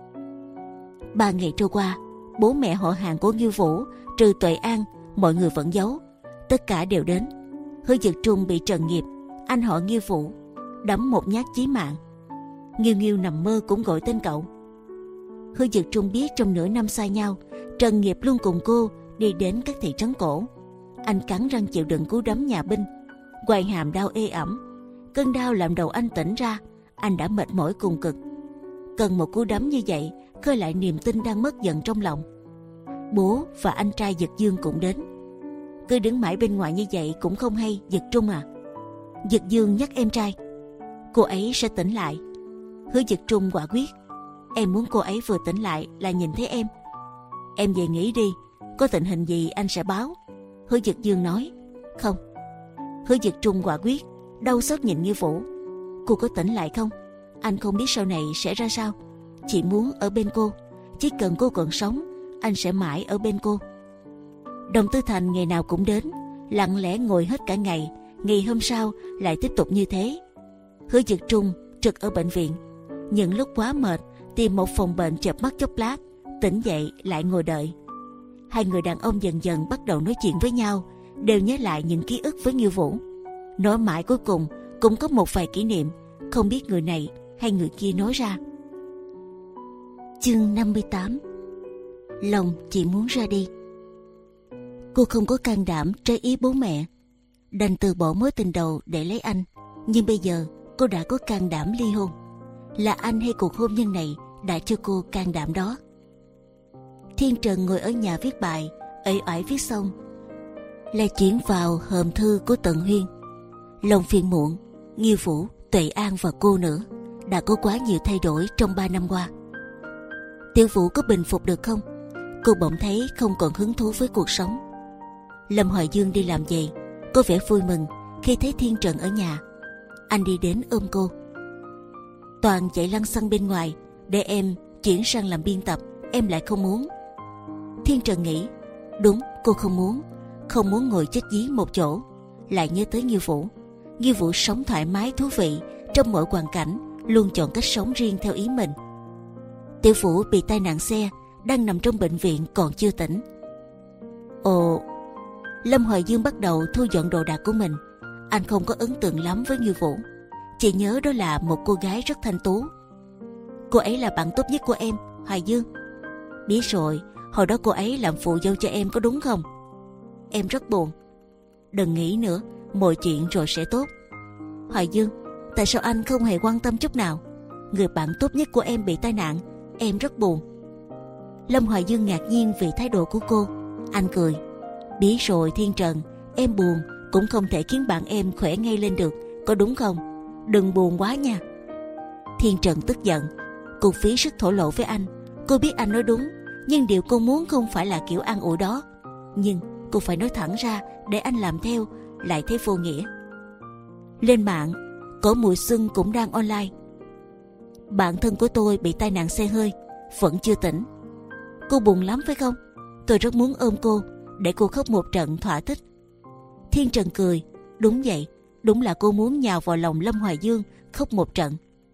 Ba ngày trôi qua, bố mẹ họ hàng của Nghiêu Vũ trừ Tuệ An, mọi người vẫn giấu. Tất cả đều đến. Hứa Dực Trung bị Trần Nghiệp, anh họ Nghiêu Vũ, đấm một nhát chí mạng. Nghiêu Nghiêu nằm mơ cũng gọi tên cậu. Hứa Dực Trung biết trong nửa năm xa nhau, Trần Nghiệp luôn cùng cô đi đến các thị trấn cổ. Anh cắn răng chịu đựng cú đấm nhà binh, quai hàm đau ê ẩm. Cơn đau làm đầu anh tỉnh ra, anh đã mệt mỏi cùng cực. Cần một cú đấm như vậy khơi lại niềm tin đang mất dần trong lòng. Bố và anh trai Dực Dương cũng đến. Cứ đứng mãi bên ngoài như vậy cũng không hay, Dực Trung à. Dực Dương nhắc em trai, cô ấy sẽ tỉnh lại. Hứa Dực Trung quả quyết, em muốn cô ấy vừa tỉnh lại là nhìn thấy em. Em về nghỉ đi, có tình hình gì anh sẽ báo. Hứa Dực Dương nói. Không. Hứa Dực Trung quả quyết, đau xót nhìn Nghiêu Vũ. Cô có tỉnh lại không? Anh không biết sau này sẽ ra sao. Chỉ muốn ở bên cô, chỉ cần cô còn sống, anh sẽ mãi ở bên cô. Đồng Tư Thành ngày nào cũng đến, lặng lẽ ngồi hết cả ngày. Ngày hôm sau lại tiếp tục như thế. Hứa Dực Trung trực ở bệnh viện, những lúc quá mệt tìm một phòng bệnh chợp mắt chốc lát, tỉnh dậy lại ngồi đợi. Hai người đàn ông dần dần bắt đầu nói chuyện với nhau, đều nhớ lại những ký ức với Nghiêu Vũ. Nói mãi cuối cùng cũng có một vài kỷ niệm, không biết người này hay người kia nói ra. Chương năm mươi tám. Lòng chỉ muốn ra đi. Cô không có can đảm trái ý bố mẹ, đành từ bỏ mối tình đầu để lấy anh. Nhưng bây giờ cô đã có can đảm ly hôn. Là anh hay cuộc hôn nhân này đã cho cô can đảm đó? Thiên Trần ngồi ở nhà viết bài, uể oải viết xong lại chuyển vào hòm thư của Tận Huyên. Lòng phiền muộn, Nghiêu Vũ, Tuệ An và cô nữa đã có quá nhiều thay đổi trong ba năm qua. Tiểu Vũ có bình phục được không? Cô bỗng thấy không còn hứng thú với cuộc sống. Lâm Hoài Dương đi làm về, cô vẻ vui mừng khi thấy Thiên Trần ở nhà. Anh đi đến ôm cô. Toàn chạy lăng xăng bên ngoài để em chuyển sang làm biên tập, em lại không muốn. Thiên Trần nghĩ, đúng, cô không muốn, không muốn ngồi chết dí một chỗ. Lại nhớ tới Nghiêu Vũ. Nghiêu Vũ sống thoải mái thú vị trong mọi hoàn cảnh, luôn chọn cách sống riêng theo ý mình. Tiểu Vũ bị tai nạn xe, đang nằm trong bệnh viện còn chưa tỉnh. Ồ, Lâm Hoài Dương bắt đầu thu dọn đồ đạc của mình. Anh không có ấn tượng lắm với Nghiêu Vũ, chỉ nhớ đó là một cô gái rất thanh tú. Cô ấy là bạn tốt nhất của em, Hoài Dương. Biết rồi, hồi đó cô ấy làm phụ dâu cho em có đúng không? Em rất buồn. Đừng nghĩ nữa, mọi chuyện rồi sẽ tốt. Hoài Dương, tại sao anh không hề quan tâm chút nào? Người bạn tốt nhất của em bị tai nạn, em rất buồn. Lâm Hoài Dương ngạc nhiên vì thái độ của cô. Anh cười. Biết rồi Thiên Trần, em buồn cũng không thể khiến bạn em khỏe ngay lên được, có đúng không? Đừng buồn quá nha. Thiên Trần tức giận. Cô phí sức thổ lộ với anh. Cô biết anh nói đúng, nhưng điều cô muốn không phải là kiểu an ủi đó. Nhưng cô phải nói thẳng ra để anh làm theo, lại thấy vô nghĩa. Lên mạng, Cỏ Mùi Xuân cũng đang online. Bạn thân của tôi bị tai nạn xe hơi, vẫn chưa tỉnh. Cô buồn lắm phải không? Tôi rất muốn ôm cô để cô khóc một trận thỏa thích. Thiên Trần cười. Đúng vậy, đúng là cô muốn nhào vào lòng Lâm Hoài Dương khóc một trận.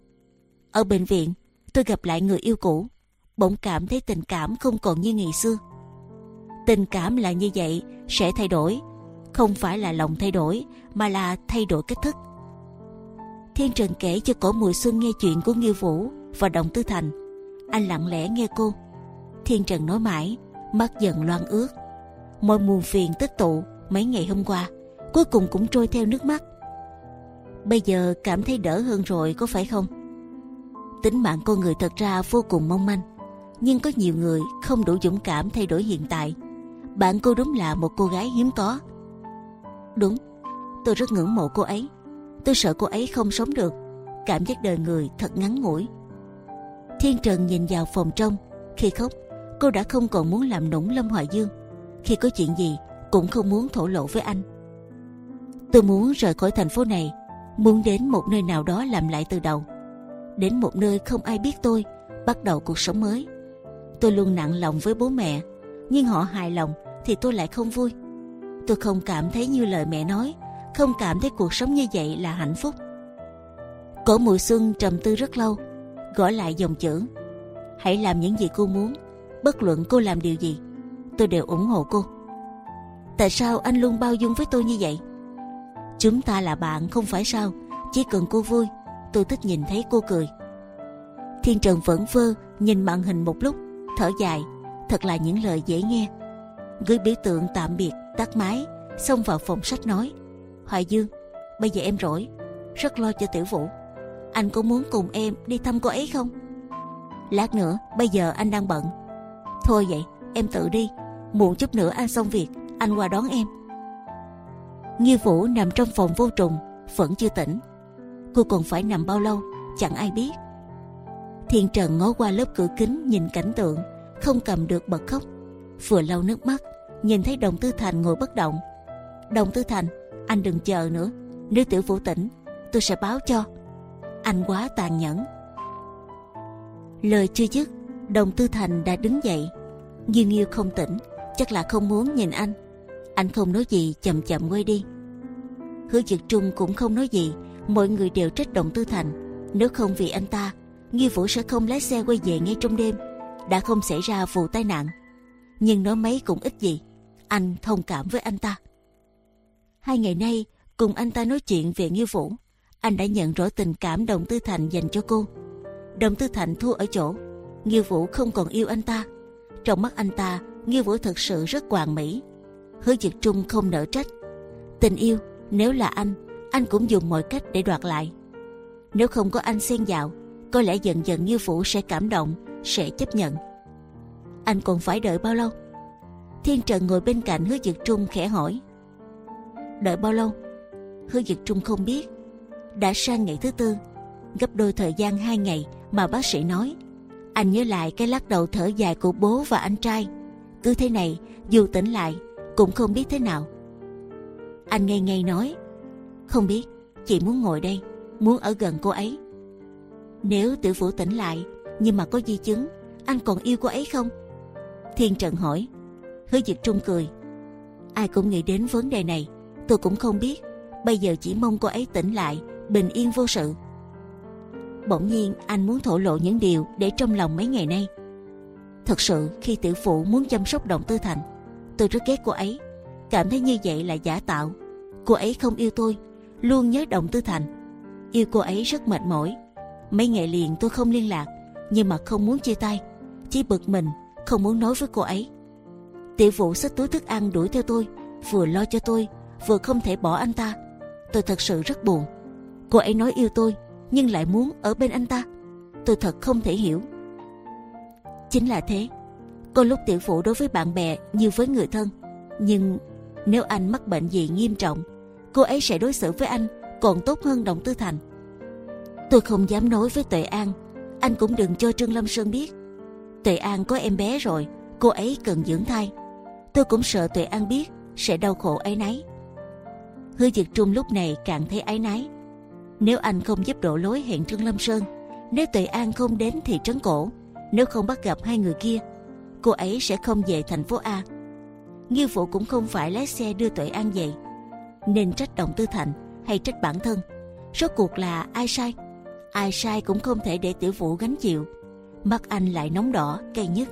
Ở bệnh viện, tôi gặp lại người yêu cũ, bỗng cảm thấy tình cảm không còn như ngày xưa. Tình cảm là như vậy, sẽ thay đổi, không phải là lòng thay đổi, mà là thay đổi cách thức. Thiên Trần kể cho Cỏ Mùi Xuân nghe chuyện của Nghiêu Vũ và Đồng Tư Thành. Anh lặng lẽ nghe cô. Thiên Trần nói mãi, mắt dần loang ướt. Mọi muôn phiền tích tụ mấy ngày hôm qua cuối cùng cũng trôi theo nước mắt. Bây giờ cảm thấy đỡ hơn rồi có phải không? Tính mạng con người thật ra vô cùng mong manh, nhưng có nhiều người không đủ dũng cảm thay đổi hiện tại. Bạn cô đúng là một cô gái hiếm có. Đúng, tôi rất ngưỡng mộ cô ấy. Tôi sợ cô ấy không sống được. Cảm giác đời người thật ngắn ngủi. Thiên Trần nhìn vào phòng trong. Khi khóc, cô đã không còn muốn làm nũng Lâm Hoài Dương. Khi có chuyện gì cũng không muốn thổ lộ với anh. Tôi muốn rời khỏi thành phố này, muốn đến một nơi nào đó làm lại từ đầu, đến một nơi không ai biết tôi, bắt đầu cuộc sống mới. Tôi luôn nặng lòng với bố mẹ, nhưng họ hài lòng thì tôi lại không vui. Tôi không cảm thấy như lời mẹ nói, không cảm thấy cuộc sống như vậy là hạnh phúc. Cỏ Mùi Xuân trầm tư rất lâu, gõ lại dòng chữ: hãy làm những gì cô muốn, bất luận cô làm điều gì, tôi đều ủng hộ cô. Tại sao anh luôn bao dung với tôi như vậy? Chúng ta là bạn không phải sao? Chỉ cần cô vui, tôi thích nhìn thấy cô cười. Thiên Trần vẫn vơ nhìn màn hình một lúc, thở dài. Thật là những lời dễ nghe. Gửi biểu tượng tạm biệt, tắt máy, xông vào phòng sách nói: Hoài Dương, bây giờ em rỗi, rất lo cho Tiểu Vũ. Anh có muốn cùng em đi thăm cô ấy không? Lát nữa, bây giờ anh đang bận. Thôi vậy, em tự đi. Muộn chút nữa anh xong việc, anh qua đón em. Nghiêu Vũ nằm trong phòng vô trùng, vẫn chưa tỉnh. Cô còn phải nằm bao lâu, chẳng ai biết. Thiên Trần ngó qua lớp cửa kính nhìn cảnh tượng, không cầm được bật khóc. Vừa lau nước mắt, nhìn thấy Đồng Tư Thành ngồi bất động. Đồng Tư Thành, anh đừng chờ nữa. Nếu Tiểu Vũ tỉnh, tôi sẽ báo cho. Anh quá tàn nhẫn. Lời chưa dứt, Đồng Tư Thành đã đứng dậy. Nghiêu Nghiêu không tỉnh, chắc là không muốn nhìn anh. Anh không nói gì, chậm chậm quay đi. Hứa Dực Trung cũng không nói gì. Mọi người đều trách Đồng Tư Thành. Nếu không vì anh ta, Nghiêu Vũ sẽ không lái xe quay về ngay trong đêm, đã không xảy ra vụ tai nạn. Nhưng nói mấy cũng ít gì. Anh thông cảm với anh ta. Hai ngày nay cùng anh ta nói chuyện về Nghiêu Vũ, anh đã nhận rõ tình cảm Đồng Tư Thành dành cho cô. Đồng Tư Thành thua ở chỗ Nghiêu Vũ không còn yêu anh ta. Trong mắt anh ta, Nghiêu Vũ thật sự rất hoàn mỹ. Hứa Dực Trung không nỡ trách. Tình yêu, nếu là anh, anh cũng dùng mọi cách để đoạt lại. Nếu không có anh xen vào, có lẽ dần dần Như Vũ sẽ cảm động, sẽ chấp nhận. Anh còn phải đợi bao lâu? Thiên Trần ngồi bên cạnh Hứa Dực Trung khẽ hỏi. Đợi bao lâu? Hứa Dực Trung không biết. Đã sang ngày thứ tư, gấp đôi thời gian hai ngày mà bác sĩ nói. Anh nhớ lại cái lắc đầu thở dài của bố và anh trai. Cứ thế này, dù tỉnh lại cũng không biết thế nào. Anh ngây ngây nói, không biết, chị muốn ngồi đây, muốn ở gần cô ấy. Nếu Tiểu Vũ tỉnh lại nhưng mà có di chứng, anh còn yêu cô ấy không? Thiên Trần hỏi. Hứa Dực Trung cười. Ai cũng nghĩ đến vấn đề này, tôi cũng không biết. Bây giờ chỉ mong cô ấy tỉnh lại, bình yên vô sự. Bỗng nhiên anh muốn thổ lộ những điều để trong lòng mấy ngày nay. Thật sự khi Tiểu Vũ muốn chăm sóc Động Tư Thành, tôi rất ghét cô ấy, cảm thấy như vậy là giả tạo. Cô ấy không yêu tôi, luôn nhớ Động Tư Thành. Yêu cô ấy rất mệt mỏi. Mấy ngày liền tôi không liên lạc, nhưng mà không muốn chia tay, chỉ bực mình, không muốn nói với cô ấy. Tiểu Vũ xách túi thức ăn đuổi theo tôi, vừa lo cho tôi, vừa không thể bỏ anh ta. Tôi thật sự rất buồn. Cô ấy nói yêu tôi, nhưng lại muốn ở bên anh ta. Tôi thật không thể hiểu. Chính là thế. Có lúc Tiểu Vũ đối với bạn bè như với người thân, nhưng nếu anh mắc bệnh gì nghiêm trọng, cô ấy sẽ đối xử với anh còn tốt hơn Động Tư Thành. Tôi không dám nói với Tuệ An. Anh cũng đừng cho Trương Lâm Sơn biết. Tuệ An có em bé rồi, cô ấy cần dưỡng thai. Tôi cũng sợ Tuệ An biết sẽ đau khổ áy náy. Hứa Dực Trung lúc này càng thấy áy náy. Nếu anh không giúp độ lối hẹn Trương Lâm Sơn, nếu Tuệ An không đến thị trấn cổ, nếu không bắt gặp hai người kia, cô ấy sẽ không về thành phố A. Như Vũ cũng không phải lái xe đưa Tuệ An về. Nên trách Động Tư Thành hay trách bản thân, rốt cuộc là ai sai? Ai sai cũng không thể để Tiểu Vũ gánh chịu. Mắt anh lại nóng đỏ, cay nhức.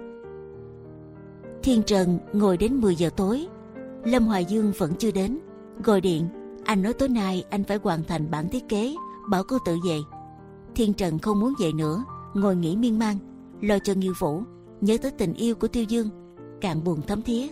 Thiên Trần ngồi đến mười giờ tối, Lâm Hoài Dương vẫn chưa đến. Gọi điện, anh nói tối nay anh phải hoàn thành bản thiết kế, bảo cô tự về. Thiên Trần không muốn về nữa, ngồi nghĩ miên man, lo cho Như Vũ, nhớ tới tình yêu của Tiêu Dương, càng buồn thấm thía.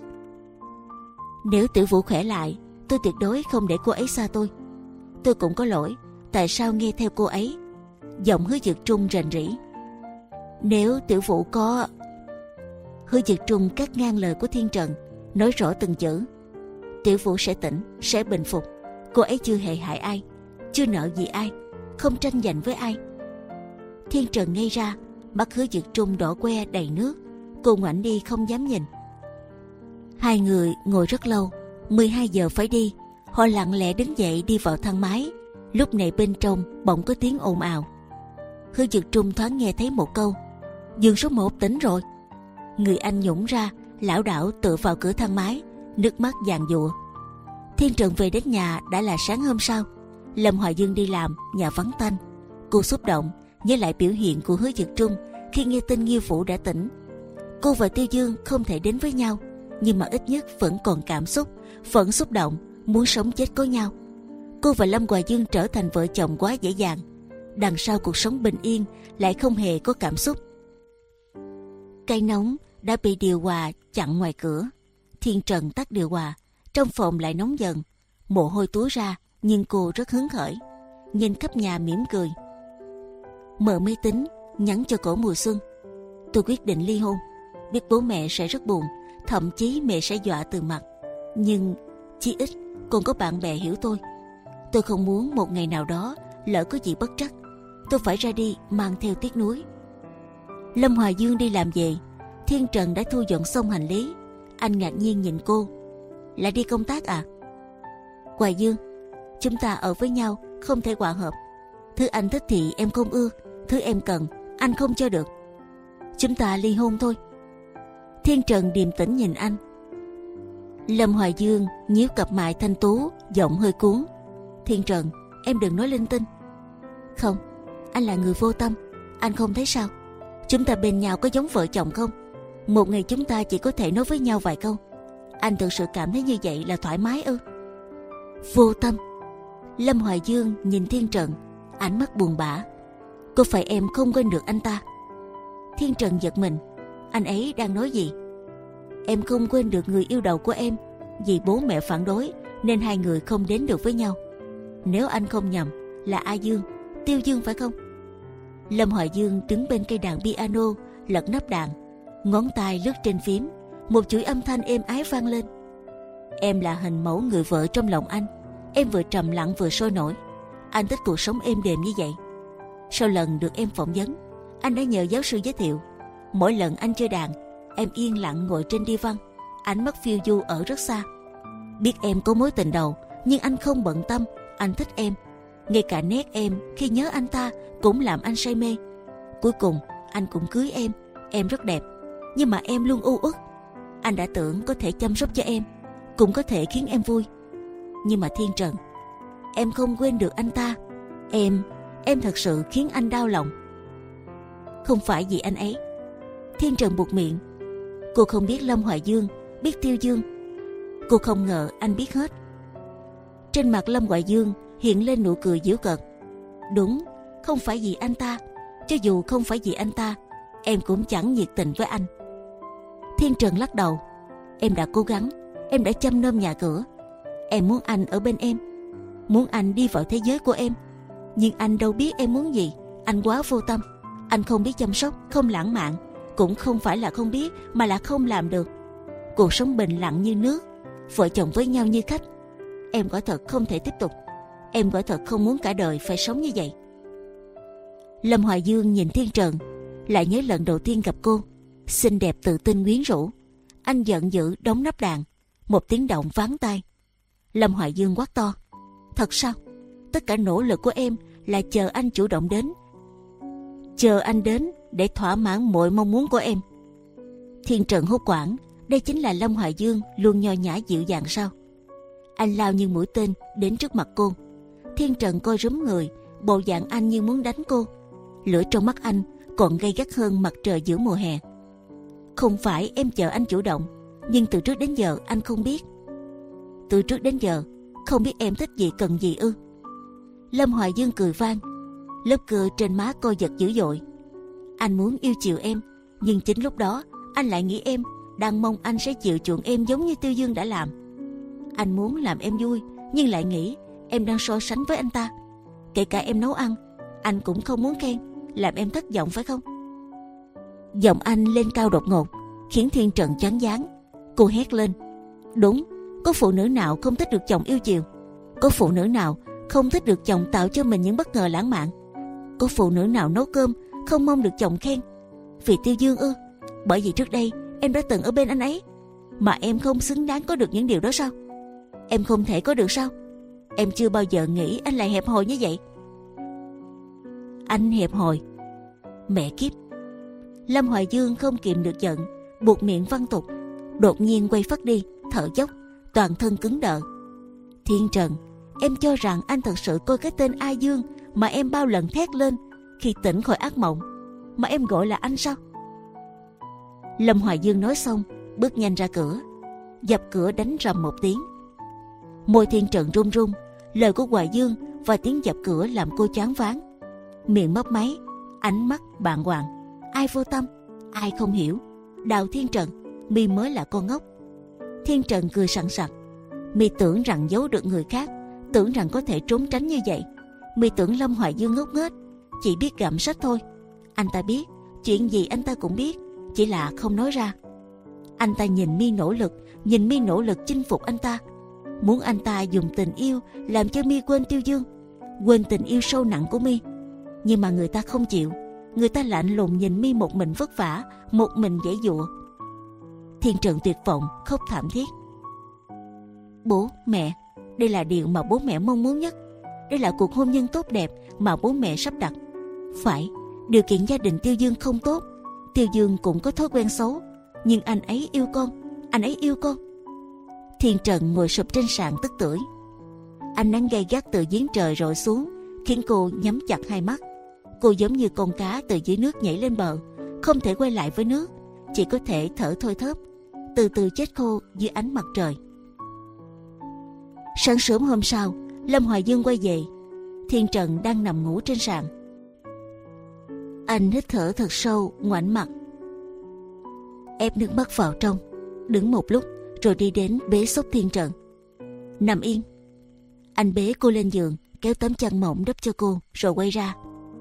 Nếu Tiểu Vũ khỏe lại, tôi tuyệt đối không để cô ấy xa tôi. Tôi cũng có lỗi, tại sao nghe theo cô ấy? Giọng Hứa Dực Trung rền rĩ. Nếu Tiểu Vũ có... Hứa Dực Trung cắt ngang lời của Thiên Trần, nói rõ từng chữ. Tiểu Vũ sẽ tỉnh, sẽ bình phục. Cô ấy chưa hề hại ai, chưa nợ gì ai, không tranh giành với ai. Thiên Trần ngây ra, mắt Hứa Dực Trung đỏ que đầy nước. Cô ngoảnh đi không dám nhìn. Hai người ngồi rất lâu. mười hai giờ phải đi. Họ lặng lẽ đứng dậy đi vào thang máy. Lúc này bên trong bỗng có tiếng ồn ào. Hứa Dực Trung thoáng nghe thấy một câu: giường số một tỉnh rồi. Người anh nhũng ra, lảo đảo tựa vào cửa thang máy, nước mắt giàn giụa. Thiên Trần về đến nhà đã là sáng hôm sau. Lâm Hoài Dương đi làm, nhà vắng tanh. Cô xúc động nhớ lại biểu hiện của Hứa Dực Trung khi nghe tin Như Vũ đã tỉnh. Cô và Tiêu Dương không thể đến với nhau, nhưng mà ít nhất vẫn còn cảm xúc, vẫn xúc động, muốn sống chết có nhau. Cô và Lâm Hoài Dương trở thành vợ chồng quá dễ dàng. Đằng sau cuộc sống bình yên lại không hề có cảm xúc. Cây nóng đã bị điều hòa chặn ngoài cửa. Thiên Trần tắt điều hòa, trong phòng lại nóng dần. Mồ hôi túa ra, nhưng cô rất hứng khởi, nhìn khắp nhà mỉm cười. Mở máy tính, nhắn cho Cổ Mùa Xuân: tôi quyết định ly hôn. Biết bố mẹ sẽ rất buồn, thậm chí mẹ sẽ dọa từ mặt, nhưng chí ít còn có bạn bè hiểu tôi. Tôi không muốn một ngày nào đó lỡ có gì bất trắc, tôi phải ra đi mang theo tiếc nuối. Lâm Hoài Dương đi làm về, Thiên Trần đã thu dọn xong hành lý. Anh ngạc nhiên nhìn cô: lại đi công tác à? Hoài Dương, chúng ta ở với nhau không thể hòa hợp. Thứ anh thích thì em không ưa, thứ em cần anh không cho được. Chúng ta ly hôn thôi. Thiên Trần điềm tĩnh nhìn anh. Lâm Hoài Dương nhíu cặp mày thanh tú, giọng hơi cuốn: Thiên Trần, em đừng nói linh tinh. Không, anh là người vô tâm, anh không thấy sao? Chúng ta bên nhau có giống vợ chồng không? Một ngày chúng ta chỉ có thể nói với nhau vài câu. Anh thực sự cảm thấy như vậy là thoải mái ư? Vô tâm? Lâm Hoài Dương nhìn Thiên Trần, ánh mắt buồn bã. Có phải em không quên được anh ta? Thiên Trần giật mình. Anh ấy đang nói gì? Em không quên được người yêu đầu của em. Vì bố mẹ phản đối nên hai người không đến được với nhau. Nếu anh không nhầm, là A Dương, Tiêu Dương phải không? Lâm Hoài Dương đứng bên cây đàn piano, lật nắp đàn, ngón tay lướt trên phím, một chuỗi âm thanh êm ái vang lên. Em là hình mẫu người vợ trong lòng anh. Em vừa trầm lặng vừa sôi nổi. Anh thích cuộc sống êm đềm như vậy. Sau lần được em phỏng vấn, anh đã nhờ giáo sư giới thiệu. Mỗi lần anh chơi đàn, em yên lặng ngồi trên đi văn, ánh mắt phiêu du ở rất xa. Biết em có mối tình đầu, nhưng anh không bận tâm. Anh thích em. Ngay cả nét em khi nhớ anh ta cũng làm anh say mê. Cuối cùng anh cũng cưới em. Em rất đẹp, nhưng mà em luôn u uất. Anh đã tưởng có thể chăm sóc cho em, cũng có thể khiến em vui. Nhưng mà Thiên Trần, em không quên được anh ta. Em, em thật sự khiến anh đau lòng. Không phải vì anh ấy. Thiên Trần buột miệng. Cô không biết Lâm Hoài Dương biết Tiêu Dương. Cô không ngờ anh biết hết. Trên mặt Lâm Hoài Dương hiện lên nụ cười giễu cợt. Đúng, không phải vì anh ta. Cho dù không phải vì anh ta, em cũng chẳng nhiệt tình với anh. Thiên Trần lắc đầu. Em đã cố gắng, em đã chăm nom nhà cửa. Em muốn anh ở bên em, muốn anh đi vào thế giới của em. Nhưng anh đâu biết em muốn gì. Anh quá vô tâm. Anh không biết chăm sóc, không lãng mạn. Cũng không phải là không biết, mà là không làm được. Cuộc sống bình lặng như nước, vợ chồng với nhau như khách. Em quả thật không thể tiếp tục. Em quả thật không muốn cả đời phải sống như vậy. Lâm Hoài Dương nhìn Thiên Trần, lại nhớ lần đầu tiên gặp cô, xinh đẹp tự tin quyến rũ. Anh giận dữ đóng nắp đàn. Một tiếng động ván tay. Lâm Hoài Dương quát to. Thật sao? Tất cả nỗ lực của em là chờ anh chủ động đến, chờ anh đến để thỏa mãn mọi mong muốn của em. Thiên Trần hốt hoảng. Đây chính là Lâm Hoài Dương luôn nho nhã dịu dàng sao? Anh lao như mũi tên đến trước mặt cô. Thiên Trần coi rúm người, bộ dạng anh như muốn đánh cô. Lửa trong mắt anh còn gay gắt hơn mặt trời giữa mùa hè. Không phải em chờ anh chủ động, nhưng từ trước đến giờ anh không biết. Từ trước đến giờ không biết em thích gì cần gì ư? Lâm Hoài Dương cười vang, lớp cười trên má co giật dữ dội. Anh muốn yêu chiều em, nhưng chính lúc đó anh lại nghĩ em đang mong anh sẽ chịu chuộng em giống như Tiêu Dương đã làm. Anh muốn làm em vui, nhưng lại nghĩ em đang so sánh với anh ta. Kể cả em nấu ăn, anh cũng không muốn khen, làm em thất vọng phải không? Giọng anh lên cao đột ngột, khiến Thiên Trần choáng váng. Cô hét lên. Đúng, có phụ nữ nào không thích được chồng yêu chiều? Có phụ nữ nào không thích được chồng tạo cho mình những bất ngờ lãng mạn? Có phụ nữ nào nấu cơm không mong được chồng khen? Vì Tiêu Dương ư? Bởi vì trước đây em đã từng ở bên anh ấy, mà em không xứng đáng có được những điều đó sao? Em không thể có được sao? Em chưa bao giờ nghĩ anh lại hẹp hòi như vậy. Anh hẹp hòi? Mẹ kiếp! Lâm Hoài Dương không kìm được giận, buột miệng văng tục. Đột nhiên quay phắt đi, thở dốc, toàn thân cứng đờ. Thiên Trần, em cho rằng anh thật sự coi cái tên A Dương mà em bao lần thét lên khi tỉnh khỏi ác mộng mà em gọi là anh sao? Lâm Hoài Dương nói xong, bước nhanh ra cửa, dập cửa đánh rầm một tiếng. Môi Thiên Trần run run, lời của Hoài Dương và tiếng dập cửa làm cô choáng váng, miệng mấp máy, ánh mắt bàng hoàng. Ai vô tâm, ai không hiểu. Đào Thiên Trần, mi mới là con ngốc. Thiên Trần cười sằng sặc. Mi tưởng rằng giấu được người khác, tưởng rằng có thể trốn tránh như vậy. Mi tưởng Lâm Hoài Dương ngốc nghếch, chỉ biết gặm sách thôi. Anh ta biết, chuyện gì anh ta cũng biết, chỉ là không nói ra. Anh ta nhìn Mi nỗ lực, nhìn Mi nỗ lực chinh phục anh ta, muốn anh ta dùng tình yêu làm cho Mi quên Tiêu Dương, quên tình yêu sâu nặng của Mi. Nhưng mà người ta không chịu, người ta lạnh lùng nhìn Mi một mình vất vả, một mình giãy giụa. Thiên Trần tuyệt vọng, khóc thảm thiết. Bố, mẹ, đây là điều mà bố mẹ mong muốn nhất. Đây là cuộc hôn nhân tốt đẹp mà bố mẹ sắp đặt. Phải, điều kiện gia đình Tiêu Dương không tốt. Tiêu Dương cũng có thói quen xấu, nhưng anh ấy yêu con, anh ấy yêu con. Thiên Trần ngồi sụp trên sàn tức tưởi. Ánh nắng gay gắt từ giếng trời rọi xuống, khiến cô nhắm chặt hai mắt. Cô giống như con cá từ dưới nước nhảy lên bờ, không thể quay lại với nước, chỉ có thể thở thôi thóp, từ từ chết khô dưới ánh mặt trời. Sáng sớm hôm sau, Lâm Hoài Dương quay về. Thiên Trần đang nằm ngủ trên sàn. Anh hít thở thật sâu, ngoảnh mặt, ép nước mắt vào trong, đứng một lúc rồi đi đến bế xốc Thiên Trần. Nằm yên. Anh bế cô lên giường, kéo tấm chăn mỏng đắp cho cô rồi quay ra.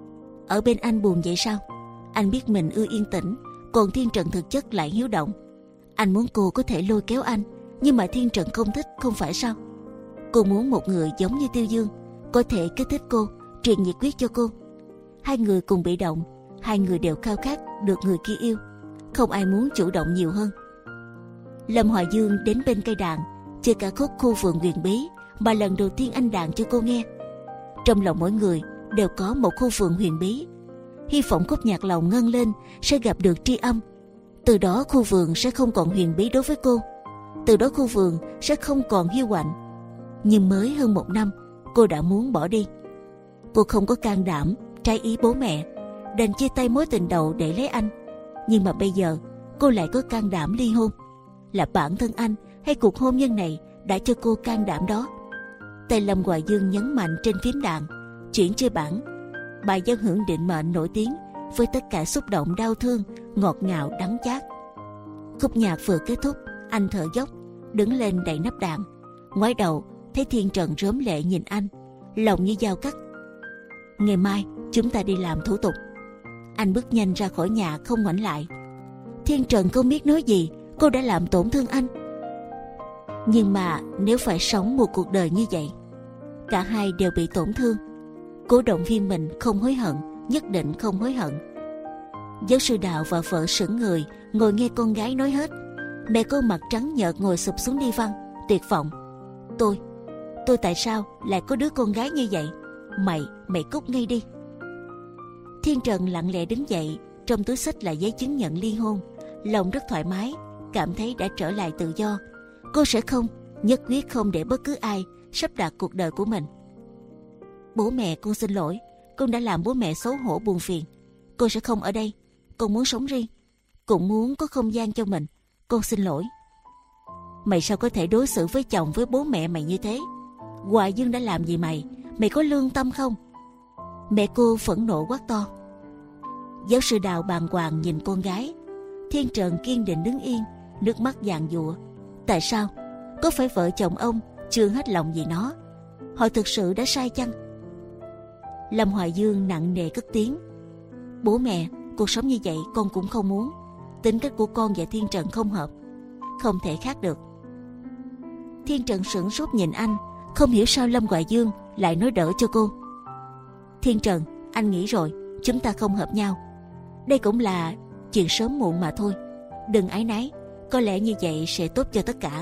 Ở bên anh buồn vậy sao? Anh biết mình ưa yên tĩnh, còn Thiên Trần thực chất lại hiếu động. Anh muốn cô có thể lôi kéo anh, nhưng mà Thiên Trần không thích, không phải sao? Cô muốn một người giống như Tiêu Dương, có thể kích thích cô, truyền nhiệt huyết cho cô. Hai người cùng bị động, hai người đều khao khát được người kia yêu, không ai muốn chủ động nhiều hơn. Lâm Hoài Dương đến bên cây đàn, chơi cả khúc Khu Vườn Huyền Bí mà lần đầu tiên anh đàn cho cô nghe. Trong lòng mỗi người đều có một khu vườn huyền bí, hy vọng khúc nhạc lòng ngân lên sẽ gặp được tri âm. Từ đó khu vườn sẽ không còn huyền bí đối với cô, từ đó khu vườn sẽ không còn hiu quạnh. Nhưng mới hơn một năm, cô đã muốn bỏ đi. Cô không có can đảm trái ý bố mẹ, đành chia tay mối tình đầu để lấy anh. Nhưng mà bây giờ cô lại có can đảm ly hôn. Là bản thân anh hay cuộc hôn nhân này đã cho cô can đảm đó? Tay Lâm Hoài Dương nhấn mạnh trên phím đàn, chuyển chơi bản bài giao hưởng định mệnh nổi tiếng với tất cả xúc động đau thương, ngọt ngào đắng chát. Khúc nhạc vừa kết thúc, anh thở dốc, đứng lên đậy nắp đàn, ngoái đầu thấy Thiên Trần rớm lệ nhìn anh, lòng như dao cắt. Ngày mai chúng ta đi làm thủ tục. Anh bước nhanh ra khỏi nhà không ngoảnh lại. Thiên Trần không biết nói gì, cô đã làm tổn thương anh. Nhưng mà nếu phải sống một cuộc đời như vậy, cả hai đều bị tổn thương. Cố động viên mình không hối hận, nhất định không hối hận. Giáo sư Đạo và vợ sững người ngồi nghe con gái nói hết. Mẹ cô mặt trắng nhợt ngồi sụp xuống đi văn, tuyệt vọng. Tôi, tôi tại sao lại có đứa con gái như vậy? Mày, mày cút ngay đi. Thiên Trần lặng lẽ đứng dậy, trong túi xách là giấy chứng nhận ly hôn. Lòng rất thoải mái, cảm thấy đã trở lại tự do. Cô sẽ không, nhất quyết không để bất cứ ai sắp đặt cuộc đời của mình. Bố mẹ, con xin lỗi, con đã làm bố mẹ xấu hổ buồn phiền. Con sẽ không ở đây, con muốn sống riêng, cũng muốn có không gian cho mình. Con xin lỗi. Mày sao có thể đối xử với chồng, với bố mẹ mày như thế? Hoài Dương đã làm gì mày? Mày có lương tâm không? Mẹ cô phẫn nộ quát to. Giáo sư Đào bàng hoàng nhìn con gái. Thiên Trần kiên định đứng yên, nước mắt giàn giụa. Tại sao? Có phải vợ chồng ông chưa hết lòng vì nó? Họ thực sự đã sai chăng? Lâm Hoài Dương nặng nề cất tiếng. Bố mẹ, cuộc sống như vậy con cũng không muốn. Tính cách của con và Thiên Trần không hợp, không thể khác được. Thiên Trần sửng sốt nhìn anh, không hiểu sao Lâm Hoài Dương lại nói đỡ cho cô. Thiên Trần, anh nghĩ rồi, chúng ta không hợp nhau. Đây cũng là chuyện sớm muộn mà thôi. Đừng áy náy, có lẽ như vậy sẽ tốt cho tất cả.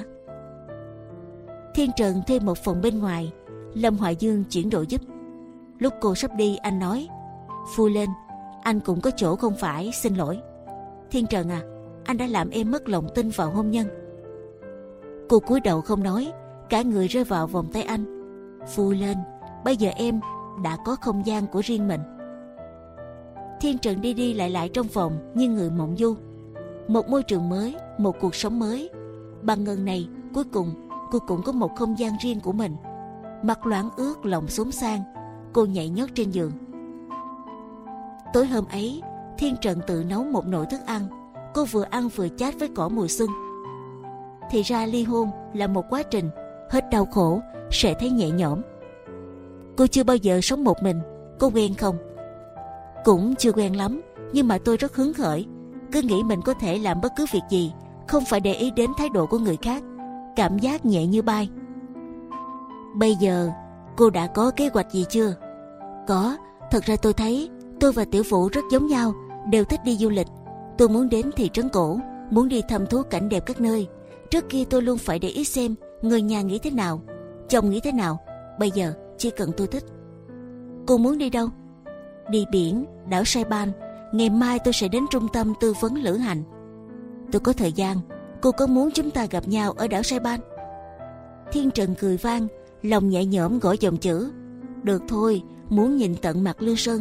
Thiên Trần thuê một phòng bên ngoài, Lâm Hoài Dương chuyển đổi giúp. Lúc cô sắp đi, anh nói: Phu lên, anh cũng có chỗ không phải, xin lỗi. Thiên Trần à, anh đã làm em mất lòng tin vào hôn nhân. Cô cúi đầu không nói, cả người rơi vào vòng tay anh. Phu lên, bây giờ em đã có không gian của riêng mình. Thiên Trần đi đi lại lại trong phòng như người mộng du. Một môi trường mới, một cuộc sống mới. Bằng ngần này, cuối cùng cô cũng có một không gian riêng của mình. Mặt loãng ướt, lòng xốn sang, cô nhảy nhót trên giường. Tối hôm ấy, Thiên Trần tự nấu một nồi thức ăn. Cô vừa ăn vừa chat với cỏ mùa xuân. Thì ra ly hôn là một quá trình, hết đau khổ sẽ thấy nhẹ nhõm. Cô chưa bao giờ sống một mình, cô quen không? Cũng chưa quen lắm, nhưng mà tôi rất hứng khởi. Cứ nghĩ mình có thể làm bất cứ việc gì, không phải để ý đến thái độ của người khác. Cảm giác nhẹ như bay. Bây giờ cô đã có kế hoạch gì chưa? Có, thật ra tôi thấy tôi và Tiểu Vũ rất giống nhau, đều thích đi du lịch. Tôi muốn đến thị trấn cổ, muốn đi thăm thú cảnh đẹp các nơi. Trước kia tôi luôn phải để ý xem người nhà nghĩ thế nào, chồng nghĩ thế nào. Bây giờ chỉ cần tôi thích. Cô muốn đi đâu? Đi biển, đảo Saipan. Ngày mai tôi sẽ đến trung tâm tư vấn lữ hành. Tôi có thời gian. Cô có muốn chúng ta gặp nhau ở đảo Saipan? Thiên Trần cười vang, lòng nhẹ nhõm gõ dòng chữ. Được thôi, muốn nhìn tận mặt Lương Sơn.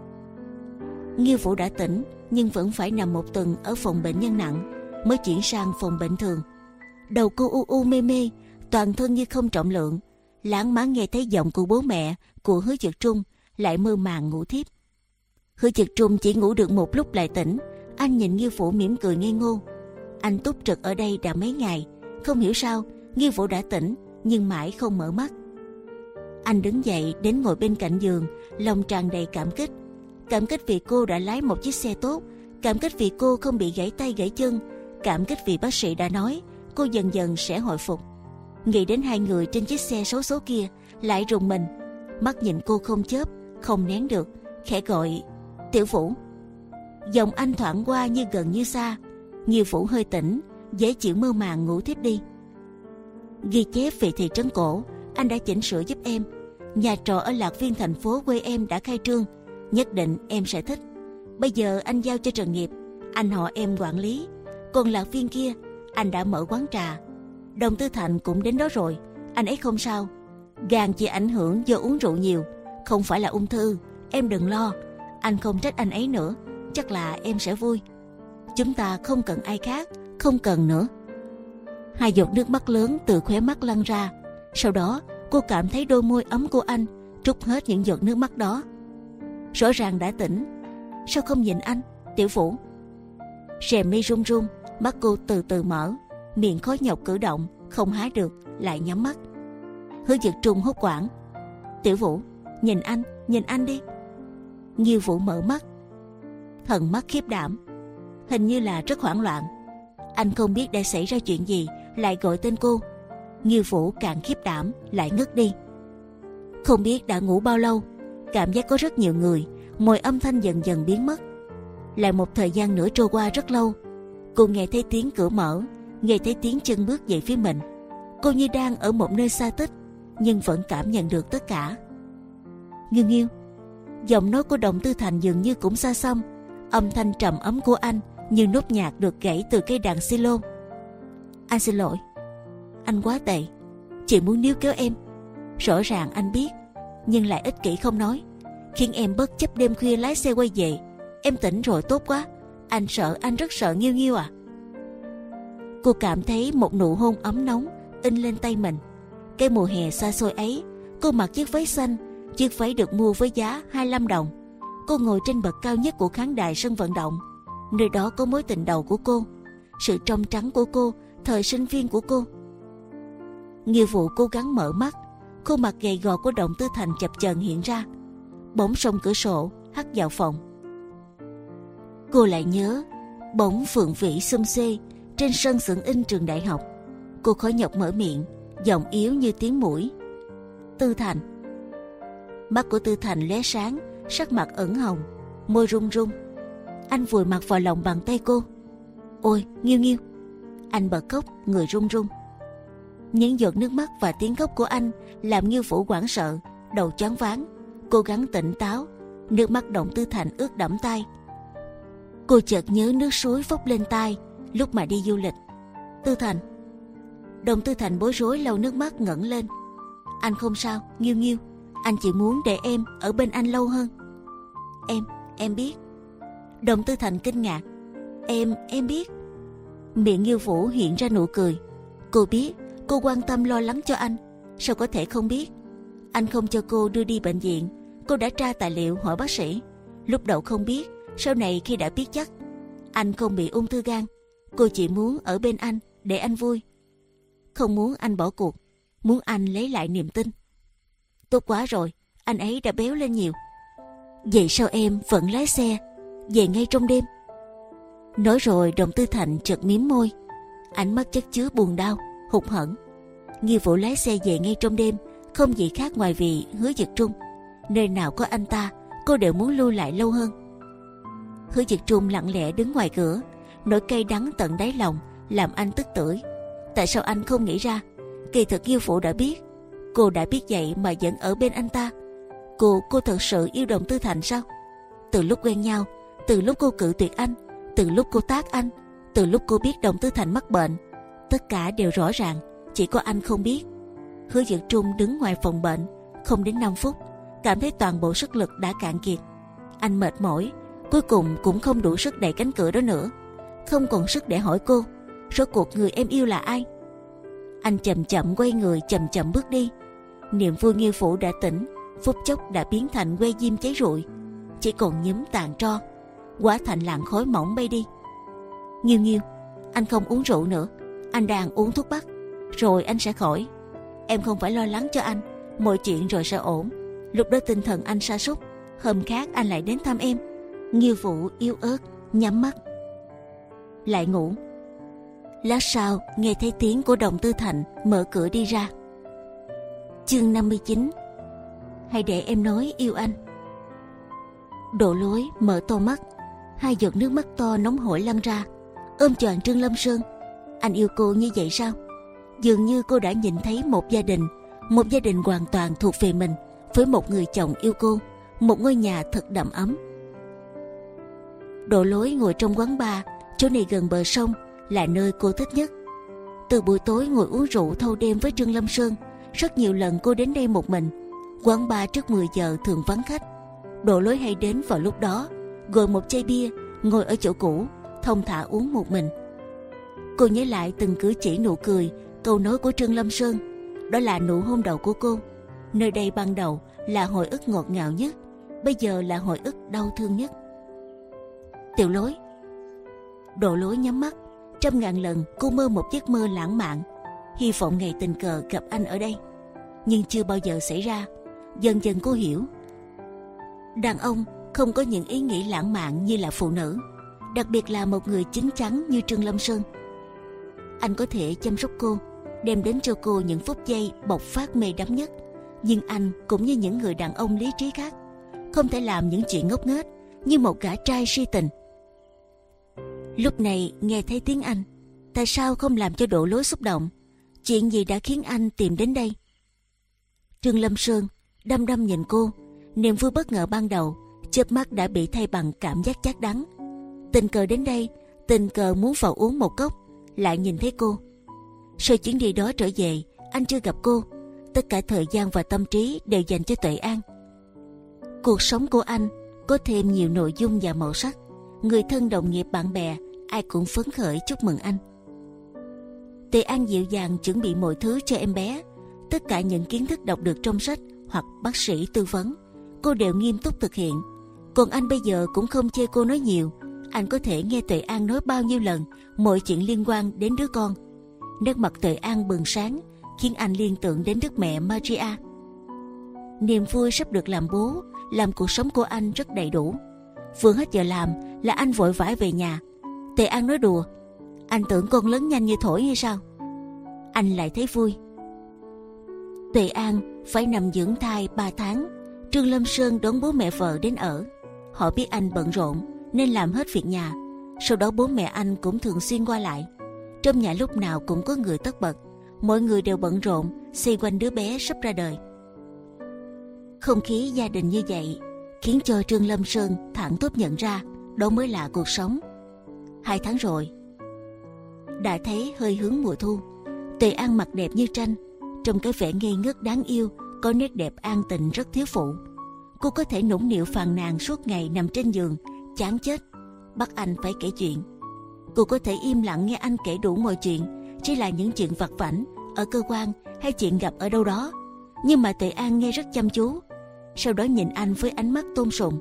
Nghiêu Vũ đã tỉnh, nhưng vẫn phải nằm một tuần ở phòng bệnh nhân nặng, mới chuyển sang phòng bệnh thường. Đầu cô u u mê mê, toàn thân như không trọng lượng. Lãng mạn nghe thấy giọng của bố mẹ, của Hứa Dực Trung, lại mơ màng ngủ thiếp. Hứa Dực Trung chỉ ngủ được một lúc lại tỉnh. Anh nhìn Nghiêu Vũ mỉm cười ngây ngô. Anh túc trực ở đây đã mấy ngày, không hiểu sao Nghiêu Vũ đã tỉnh nhưng mãi không mở mắt. Anh đứng dậy đến ngồi bên cạnh giường, lòng tràn đầy cảm kích. Cảm kích vì cô đã lái một chiếc xe tốt, cảm kích vì cô không bị gãy tay gãy chân, cảm kích vì bác sĩ đã nói cô dần dần sẽ hồi phục. Nghĩ đến hai người trên chiếc xe xấu số kia, lại rùng mình. Mắt nhìn cô không chớp, không nén được, khẽ gọi Tiểu Vũ. Giọng anh thoảng qua như gần như xa. Nghiêu Vũ hơi tỉnh, dễ chịu mơ màng ngủ thiếp đi. Ghi chép về thị trấn cổ, anh đã chỉnh sửa giúp em. Nhà trọ ở Lạc Viên thành phố quê em đã khai trương, nhất định em sẽ thích. Bây giờ anh giao cho Trần Nghiệp, anh họ em quản lý. Còn Lạc Viên kia, anh đã mở quán trà. Đồng Tư Thành cũng đến đó rồi, anh ấy không sao. Gan chỉ ảnh hưởng do uống rượu nhiều, không phải là ung thư. Em đừng lo, anh không trách anh ấy nữa, chắc là em sẽ vui. Chúng ta không cần ai khác, không cần nữa. Hai giọt nước mắt lớn từ khóe mắt lăn ra. Sau đó cô cảm thấy đôi môi ấm của anh trút hết những giọt nước mắt đó. Rõ ràng đã tỉnh, sao không nhìn anh, Tiểu Vũ? Rèm mi run run, mắt cô từ từ mở, miệng khó nhọc cử động, không há được, lại nhắm mắt. Hứa Dực Trung hốt hoảng. Tiểu Vũ, nhìn anh, nhìn anh đi. Nghiêu Vũ mở mắt, thần mắt khiếp đảm, hình như là rất hoảng loạn. Anh không biết đã xảy ra chuyện gì, lại gọi tên cô. Nghiêu Vũ càng khiếp đảm, lại ngất đi. Không biết đã ngủ bao lâu, cảm giác có rất nhiều người, mọi âm thanh dần dần biến mất. Lại một thời gian nữa trôi qua rất lâu, cô nghe thấy tiếng cửa mở, nghe thấy tiếng chân bước về phía mình. Cô như đang ở một nơi xa tích, nhưng vẫn cảm nhận được tất cả. Nghiêu Nghiêu, giọng nói của Đồng Tư Thành dường như cũng xa xăm. Âm thanh trầm ấm của anh như nốt nhạc được gãy từ cây đàn xi lô. Anh xin lỗi, anh quá tệ, chỉ muốn níu kéo em. Rõ ràng anh biết, nhưng lại ích kỷ không nói, khiến em bất chấp đêm khuya lái xe quay về. Em tỉnh rồi tốt quá, anh sợ, anh rất sợ Nghiêu Nghiêu à. Cô cảm thấy một nụ hôn ấm nóng in lên tay mình. Cái mùa hè xa xôi ấy, cô mặc chiếc váy xanh, chiếc váy được mua với giá hai mươi lăm đồng. Cô ngồi trên bậc cao nhất của khán đài sân vận động. Nơi đó có mối tình đầu của cô, sự trong trắng của cô, thời sinh viên của cô. Nghiêu Vũ cố gắng mở mắt, khuôn mặt gầy gò của Đồng Tư Thành chập chờn hiện ra. Bóng sông cửa sổ hắt vào phòng. Cô lại nhớ bóng phượng vĩ xum xê trên sân xưởng in trường đại học. Cô khó nhọc mở miệng, giọng yếu như tiếng muỗi. Tư Thành. Mắt của Tư Thành lóe sáng, sắc mặt ửng hồng, môi run run. Anh vùi mặt vào lòng bàn tay cô. Ôi Nghiêu Nghiêu. Anh bật khóc, người run run. Những giọt nước mắt và tiếng khóc của anh làm Nghiêu Vũ hoảng sợ, đầu choáng váng. Cố gắng tỉnh táo, nước mắt Đồng Tư Thành ướt đẫm tay. Cô chợt nhớ nước suối phốc lên tai lúc mà đi du lịch. Tư Thành. Đồng Tư Thành bối rối lau nước mắt ngẩng lên. Anh không sao, Nghiêu Nghiêu. Anh chỉ muốn để em ở bên anh lâu hơn. Em, em biết. Đồng Tư Thành kinh ngạc. Em, em biết. Miệng Nghiêu Vũ hiện ra nụ cười. Cô biết, cô quan tâm lo lắng cho anh. Sao có thể không biết? Anh không cho cô đưa đi bệnh viện. Cô đã tra tài liệu hỏi bác sĩ. Lúc đầu không biết, sau này khi đã biết chắc anh không bị ung thư gan. Cô chỉ muốn ở bên anh để anh vui, không muốn anh bỏ cuộc, muốn anh lấy lại niềm tin. Tốt quá rồi, anh ấy đã béo lên nhiều. Vậy sao em vẫn lái xe về ngay trong đêm? Nói rồi Đồng Tư Thành chợt mím môi, ánh mắt chất chứa buồn đau, hụt hẫng. Nghiêu Vũ lái xe về ngay trong đêm không gì khác ngoài vì Hứa Dực Trung. Nơi nào có anh ta, cô đều muốn lưu lại lâu hơn. Hứa Dực Trung lặng lẽ đứng ngoài cửa, nỗi cay đắng tận đáy lòng làm anh tức tưởi. Tại sao anh không nghĩ ra? Kỳ thực Nghiêu Vũ đã biết, cô đã biết vậy mà vẫn ở bên anh ta. Cô, cô thật sự yêu Đồng Tư Thành sao? Từ lúc quen nhau, từ lúc cô cự tuyệt anh, từ lúc cô tát anh, từ lúc cô biết Đồng Tư Thành mắc bệnh, tất cả đều rõ ràng, chỉ có anh không biết. Hứa Dực Trung đứng ngoài phòng bệnh không đến năm phút, cảm thấy toàn bộ sức lực đã cạn kiệt. Anh mệt mỏi, cuối cùng cũng không đủ sức đẩy cánh cửa đó nữa, không còn sức để hỏi cô rốt cuộc người em yêu là ai. Anh chậm chậm quay người, chậm chậm bước đi. Niềm vui Nghiêu Vũ đã tỉnh, phút chốc đã biến thành que diêm cháy rụi, chỉ còn nhúm tàn tro, hóa thành làn khói mỏng bay đi. Nghiêu Nghiêu, anh không uống rượu nữa, anh đang uống thuốc bắc, rồi anh sẽ khỏi. Em không phải lo lắng cho anh, mọi chuyện rồi sẽ ổn. Lúc đó tinh thần anh sa sút, hôm khác anh lại đến thăm em. Nghiêu Vũ yếu ớt nhắm mắt lại ngủ. Lát sau nghe thấy tiếng của Đồng Tư Thành mở cửa đi ra. Chương năm mươi chín. Hãy để em nói yêu anh. Độ Lối mở to mắt, hai giọt nước mắt to nóng hổi lăn ra, ôm choàng Trương Lâm Sơn. Anh yêu cô như vậy sao? Dường như cô đã nhìn thấy một gia đình, một gia đình hoàn toàn thuộc về mình, với một người chồng yêu cô, một ngôi nhà thật đầm ấm. Độ Lối ngồi trong quán bar, chỗ này gần bờ sông, là nơi cô thích nhất. Từ buổi tối ngồi uống rượu thâu đêm với Trương Lâm Sơn, rất nhiều lần cô đến đây một mình. Quán bar trước mười giờ thường vắng khách. Độ Lối hay đến vào lúc đó, gọi một chai bia, ngồi ở chỗ cũ, thong thả uống một mình. Cô nhớ lại từng cử chỉ, nụ cười, câu nói của Trương Lâm Sơn. Đó là nụ hôn đầu của cô. Nơi đây ban đầu là hồi ức ngọt ngào nhất, bây giờ là hồi ức đau thương nhất. Tiểu Lối. Độ Lối nhắm mắt. Trăm ngàn lần cô mơ một giấc mơ lãng mạn, hy vọng ngày tình cờ gặp anh ở đây, nhưng chưa bao giờ xảy ra. Dần dần cô hiểu, đàn ông không có những ý nghĩ lãng mạn như là phụ nữ, đặc biệt là một người chín chắn như Trương Lâm Sơn. Anh có thể chăm sóc cô, đem đến cho cô những phút giây bộc phát mê đắm nhất, nhưng anh cũng như những người đàn ông lý trí khác, không thể làm những chuyện ngốc nghếch như một gã trai si tình. Lúc này nghe thấy tiếng anh, tại sao không làm cho Độ Lối xúc động? Chuyện gì đã khiến anh tìm đến đây? Trương Lâm Sơn đăm đăm nhìn cô, niềm vui bất ngờ ban đầu chớp mắt đã bị thay bằng cảm giác chát đắng. Tình cờ đến đây, tình cờ muốn vào uống một cốc, lại nhìn thấy cô. Sau chuyến đi đó trở về, anh chưa gặp cô. Tất cả thời gian và tâm trí đều dành cho Tuệ An. Cuộc sống của anh có thêm nhiều nội dung và màu sắc. Người thân, đồng nghiệp, bạn bè ai cũng phấn khởi chúc mừng anh. Tuệ An dịu dàng chuẩn bị mọi thứ cho em bé. Tất cả những kiến thức đọc được trong sách hoặc bác sĩ tư vấn, cô đều nghiêm túc thực hiện. Còn anh bây giờ cũng không chê cô nói nhiều. Anh có thể nghe Tuệ An nói bao nhiêu lần mọi chuyện liên quan đến đứa con. Nét mặt Tuệ An bừng sáng, khiến anh liên tưởng đến đức mẹ Maria. Niềm vui sắp được làm bố làm cuộc sống của anh rất đầy đủ. Vừa hết giờ làm là anh vội vã về nhà. Tuệ An nói đùa, anh tưởng con lớn nhanh như thổi hay sao? Anh lại thấy vui. Tuệ An phải nằm dưỡng thai ba tháng. Trương Lâm Sơn đón bố mẹ vợ đến ở. Họ biết anh bận rộn nên làm hết việc nhà. Sau đó bố mẹ anh cũng thường xuyên qua lại. Trong nhà lúc nào cũng có người tất bật. Mọi người đều bận rộn xoay quanh đứa bé sắp ra đời. Không khí gia đình như vậy khiến cho Trương Lâm Sơn thẳng thốt nhận ra đó mới là cuộc sống. Hai tháng rồi, đã thấy hơi hướng mùa thu. Tuệ An mặt đẹp như tranh, trong cái vẻ ngây ngất đáng yêu, có nét đẹp an tình rất thiếu phụ. Cô có thể nũng nịu phàn nàn suốt ngày nằm trên giường chán chết, bắt anh phải kể chuyện. Cô có thể im lặng nghe anh kể đủ mọi chuyện, chỉ là những chuyện vặt vãnh ở cơ quan hay chuyện gặp ở đâu đó. Nhưng mà Tuệ An nghe rất chăm chú, sau đó nhìn anh với ánh mắt tôn sùng.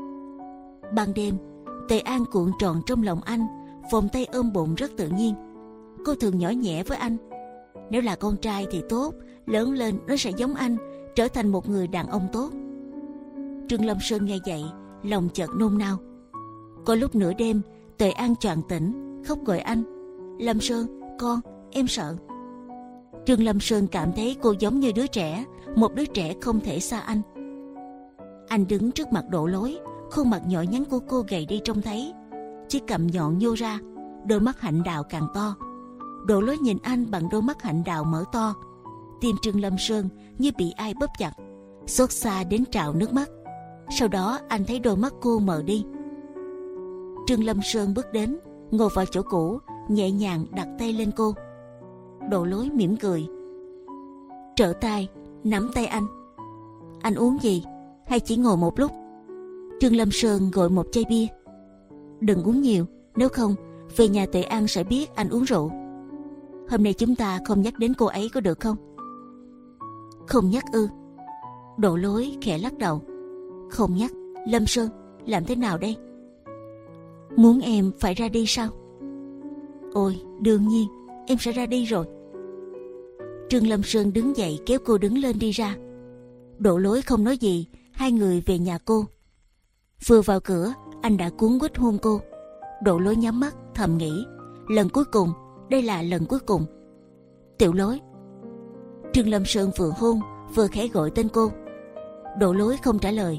Ban đêm, Tuệ An cuộn tròn trong lòng anh, vòng tay ôm bụng rất tự nhiên. Cô thường nhỏ nhẹ với anh, nếu là con trai thì tốt, lớn lên nó sẽ giống anh, trở thành một người đàn ông tốt. Trương Lâm Sơn nghe vậy, lòng chợt nôn nao. Có lúc nửa đêm, Tuệ An choàng tỉnh, khóc gọi anh. Lâm Sơn, con, em sợ. Trương Lâm Sơn cảm thấy cô giống như đứa trẻ, một đứa trẻ không thể xa anh. Anh đứng trước mặt Độ Lối, khuôn mặt nhỏ nhắn của cô gầy đi trông thấy, chiếc cằm nhọn nhô ra, đôi mắt hạnh đào càng to. Độ Lối nhìn anh bằng đôi mắt hạnh đào mở to. Tim Trương Lâm Sơn như bị ai bóp chặt, xót xa đến trào nước mắt. Sau đó anh thấy đôi mắt cô mờ đi. Trương Lâm Sơn bước đến, ngồi vào chỗ cũ, nhẹ nhàng đặt tay lên cô. Độ Lối mỉm cười, trở tay nắm tay anh. Anh uống gì hay chỉ ngồi một lúc? Trương Lâm Sơn gọi một chai bia. Đừng uống nhiều, nếu không về nhà Tuệ An sẽ biết anh uống rượu. Hôm nay chúng ta không nhắc đến cô ấy có được không? Không nhắc ư? Độ Lối khẽ lắc đầu. Không nhắc. Lâm Sơn, làm thế nào đây? Muốn em phải ra đi sao? Ôi, đương nhiên em sẽ ra đi rồi. Trương Lâm Sơn đứng dậy kéo cô đứng lên đi ra. Độ Lối không nói gì. Hai người về nhà cô. Vừa vào cửa, anh đã cuốn quýt hôn cô. Độ Lối nhắm mắt thầm nghĩ, lần cuối cùng, đây là lần cuối cùng. Tiểu Lối. Trương Lâm Sơn vừa hôn vừa khẽ gọi tên cô. Độ Lối không trả lời.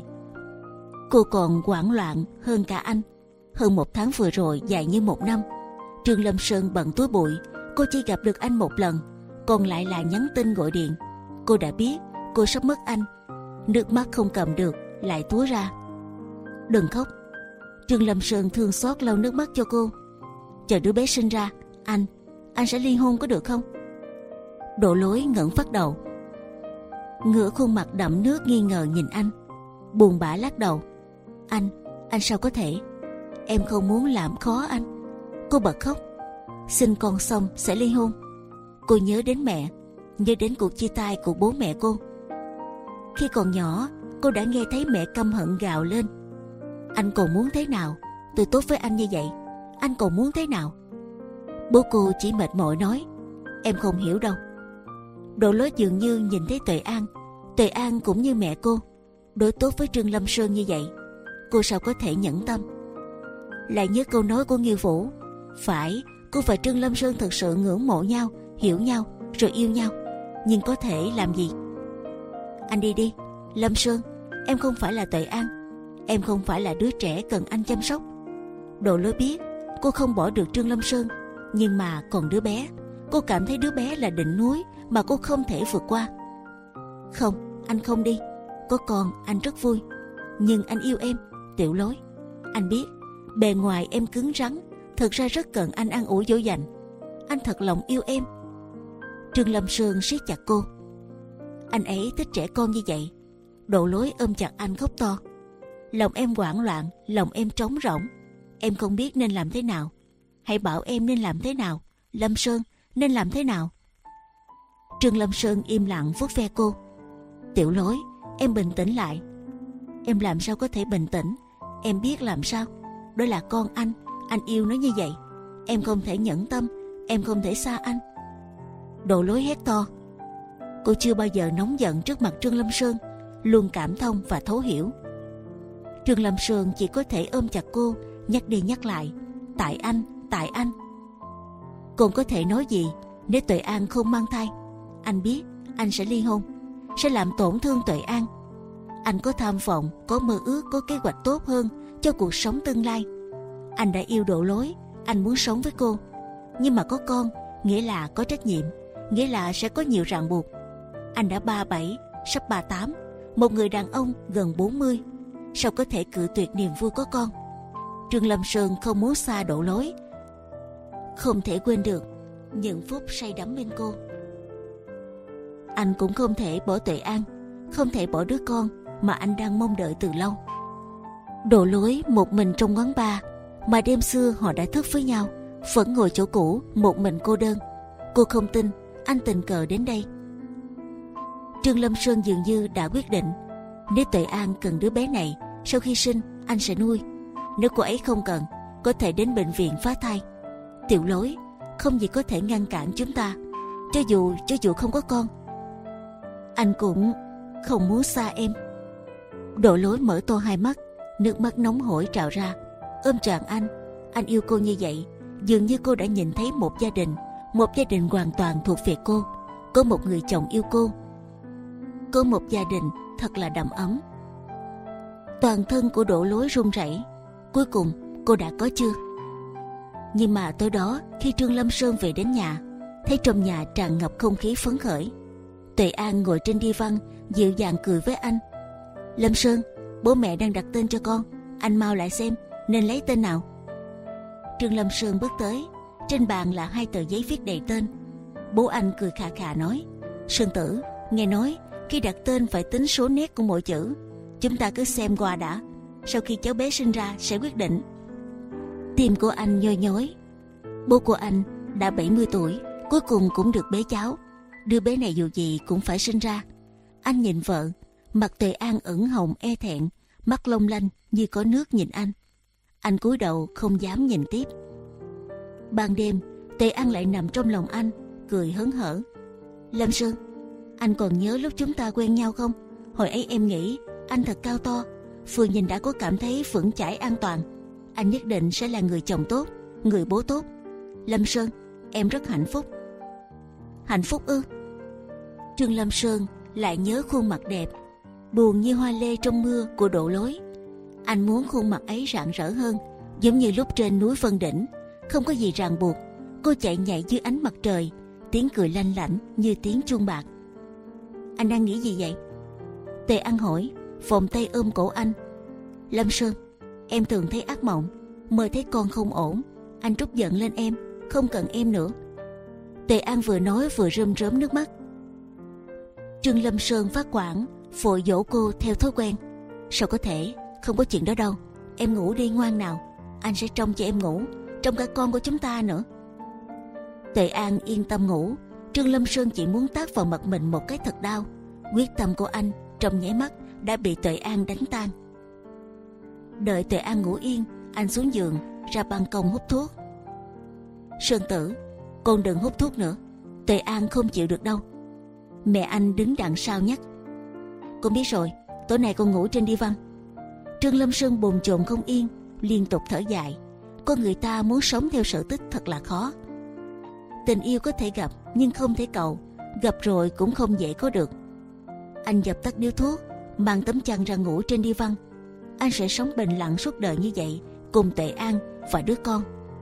Cô còn hoảng loạn hơn cả anh. Hơn một tháng vừa rồi dài như một năm. Trương Lâm Sơn bận túi bụi, cô chỉ gặp được anh một lần, còn lại là nhắn tin gọi điện. Cô đã biết cô sắp mất anh. Nước mắt không cầm được lại túa ra. Đừng khóc. Trương Lâm Sơn thương xót lau nước mắt cho cô. Chờ đứa bé sinh ra, anh anh sẽ ly hôn có được không? Độ Lối ngẩng phát đầu, ngửa khuôn mặt đẫm nước nghi ngờ nhìn anh, buồn bã lắc đầu. Anh, anh sao có thể? Em không muốn làm khó anh. Cô bật khóc. Sinh con xong sẽ ly hôn. Cô nhớ đến mẹ, nhớ đến cuộc chia tay của bố mẹ cô. Khi còn nhỏ, cô đã nghe thấy mẹ căm hận gào lên. Anh còn muốn thế nào? Tôi tốt với anh như vậy, anh còn muốn thế nào? Bố cô chỉ mệt mỏi nói, em không hiểu đâu. Độ Lối dường như nhìn thấy Tuệ An. Tuệ An cũng như mẹ cô, đối tốt với Trương Lâm Sơn như vậy. Cô sao có thể nhẫn tâm? Lại nhớ câu nói của Nghiêu Vũ. Phải, cô và Trương Lâm Sơn thật sự ngưỡng mộ nhau, hiểu nhau, rồi yêu nhau. Nhưng có thể làm gì? Anh đi đi. Lâm Sơn, em không phải là Tuệ An. Em không phải là đứa trẻ cần anh chăm sóc. Độ Lối biết cô không bỏ được Trương Lâm Sơn, nhưng mà còn đứa bé. Cô cảm thấy đứa bé là đỉnh núi mà cô không thể vượt qua. Không, anh không đi. Có con anh rất vui, nhưng anh yêu em, Tiểu Lối. Anh biết bề ngoài em cứng rắn, thật ra rất cần anh an ủi dỗ dành. Anh thật lòng yêu em. Trương Lâm Sơn siết chặt cô. Anh ấy thích trẻ con như vậy. Độ Lối ôm chặt anh khóc to. Lòng em hoảng loạn, lòng em trống rỗng. Em không biết nên làm thế nào. Hãy bảo em nên làm thế nào. Lâm Sơn, nên làm thế nào? Trương Lâm Sơn im lặng vuốt ve cô. Tiểu Lối, em bình tĩnh lại. Em làm sao có thể bình tĩnh? Em biết làm sao. Đó là con anh, anh yêu nó như vậy. Em không thể nhẫn tâm, em không thể xa anh. Độ Lối hét to. Cô chưa bao giờ nóng giận trước mặt Trương Lâm Sơn, luôn cảm thông và thấu hiểu. Trương Lâm Sơn chỉ có thể ôm chặt cô, nhắc đi nhắc lại. Tại anh, tại anh. Còn có thể nói gì nếu Tuệ An không mang thai? Anh biết anh sẽ ly hôn, sẽ làm tổn thương Tuệ An. Anh có tham vọng, có mơ ước, có kế hoạch tốt hơn cho cuộc sống tương lai. Anh đã yêu Độ Lối, anh muốn sống với cô. Nhưng mà có con, nghĩa là có trách nhiệm, nghĩa là sẽ có nhiều ràng buộc. Anh đã ba bảy, sắp ba tám, một người đàn ông gần bốn mươi, sao có thể cự tuyệt niềm vui có con? Trương Lâm Sơn không muốn xa Độ Lối, không thể quên được những phút say đắm bên cô. Anh cũng không thể bỏ Tuệ An, không thể bỏ đứa con mà anh đang mong đợi từ lâu. Độ Lối một mình trong quán bar, mà đêm xưa họ đã thức với nhau, vẫn ngồi chỗ cũ một mình cô đơn. Cô không tin anh tình cờ đến đây. Trương Lâm Sơn dường như đã quyết định, nếu Tuệ An cần đứa bé này, sau khi sinh anh sẽ nuôi. Nếu cô ấy không cần, có thể đến bệnh viện phá thai. Tiểu Lối, không gì có thể ngăn cản chúng ta, cho dù cho dù không có con. Anh cũng không muốn xa em. Độ Lối mở to hai mắt, nước mắt nóng hổi trào ra, ôm trọn anh. Anh yêu cô như vậy, dường như cô đã nhìn thấy một gia đình, một gia đình hoàn toàn thuộc về cô. Có một người chồng yêu cô, có một gia đình thật là đầm ấm. Toàn thân của Độ Lối run rẩy. Cuối cùng cô đã có chưa? Nhưng mà tối đó khi Trương Lâm Sơn về đến nhà, thấy trong nhà tràn ngập không khí phấn khởi. Tuệ An ngồi trên đi văn, dịu dàng cười với anh. Lâm Sơn, bố mẹ đang đặt tên cho con, anh mau lại xem nên lấy tên nào. Trương Lâm Sơn bước tới, trên bàn là hai tờ giấy viết đầy tên. Bố anh cười khà khà nói, Sơn tử, nghe nói khi đặt tên phải tính số nét của mỗi chữ. Chúng ta cứ xem qua đã, sau khi cháu bé sinh ra sẽ quyết định. Tim của anh nhoi nhói. Bố của anh đã bảy mươi tuổi, cuối cùng cũng được bế cháu. Đứa bé này dù gì cũng phải sinh ra. Anh nhìn vợ, mặt Tuệ An ửng hồng e thẹn, mắt long lanh như có nước nhìn anh. Anh cúi đầu không dám nhìn tiếp. Ban đêm, Tuệ An lại nằm trong lòng anh, cười hớn hở. Lâm Sơn, anh còn nhớ lúc chúng ta quen nhau không? Hồi ấy em nghĩ anh thật cao to, vừa nhìn đã có cảm thấy vững chãi an toàn. Anh nhất định sẽ là người chồng tốt, người bố tốt. Lâm Sơn, em rất hạnh phúc. Hạnh phúc ư? Trương Lâm Sơn lại nhớ khuôn mặt đẹp, buồn như hoa lê trong mưa của Đỗ Lối. Anh muốn khuôn mặt ấy rạng rỡ hơn, giống như lúc trên núi Vân Đỉnh, không có gì ràng buộc. Cô chạy nhảy dưới ánh mặt trời, tiếng cười lanh lảnh như tiếng chuông bạc. Anh đang nghĩ gì vậy? Tề An hỏi, vòng tay ôm cổ anh. Lâm Sơn, em thường thấy ác mộng, mơ thấy con không ổn. Anh trút giận lên em, không cần em nữa. Tề An vừa nói vừa rơm rớm nước mắt. Trương Lâm Sơn phát quản, vội dỗ cô theo thói quen. Sao có thể, không có chuyện đó đâu. Em ngủ đi ngoan nào, anh sẽ trông cho em ngủ, trông cả con của chúng ta nữa. Tề An yên tâm ngủ. Trương Lâm Sơn chỉ muốn tát vào mặt mình một cái thật đau. Quyết tâm của anh trong nháy mắt đã bị Tề An đánh tan. Đợi Tề An ngủ yên, anh xuống giường ra ban công hút thuốc. Sơn Tử, con đừng hút thuốc nữa, Tề An không chịu được đâu. Mẹ anh đứng đằng sau nhắc. Con biết rồi, tối nay con ngủ trên đi văn. Trương Lâm Sơn bồn chồn không yên, liên tục thở dài. Con người ta muốn sống theo sở thích thật là khó. Tình yêu có thể gặp nhưng không thể cầu, gặp rồi cũng không dễ có được. Anh dập tắt điếu thuốc, mang tấm chăn ra ngủ trên đi văn. Anh sẽ sống bình lặng suốt đời như vậy, cùng Tề An và đứa con.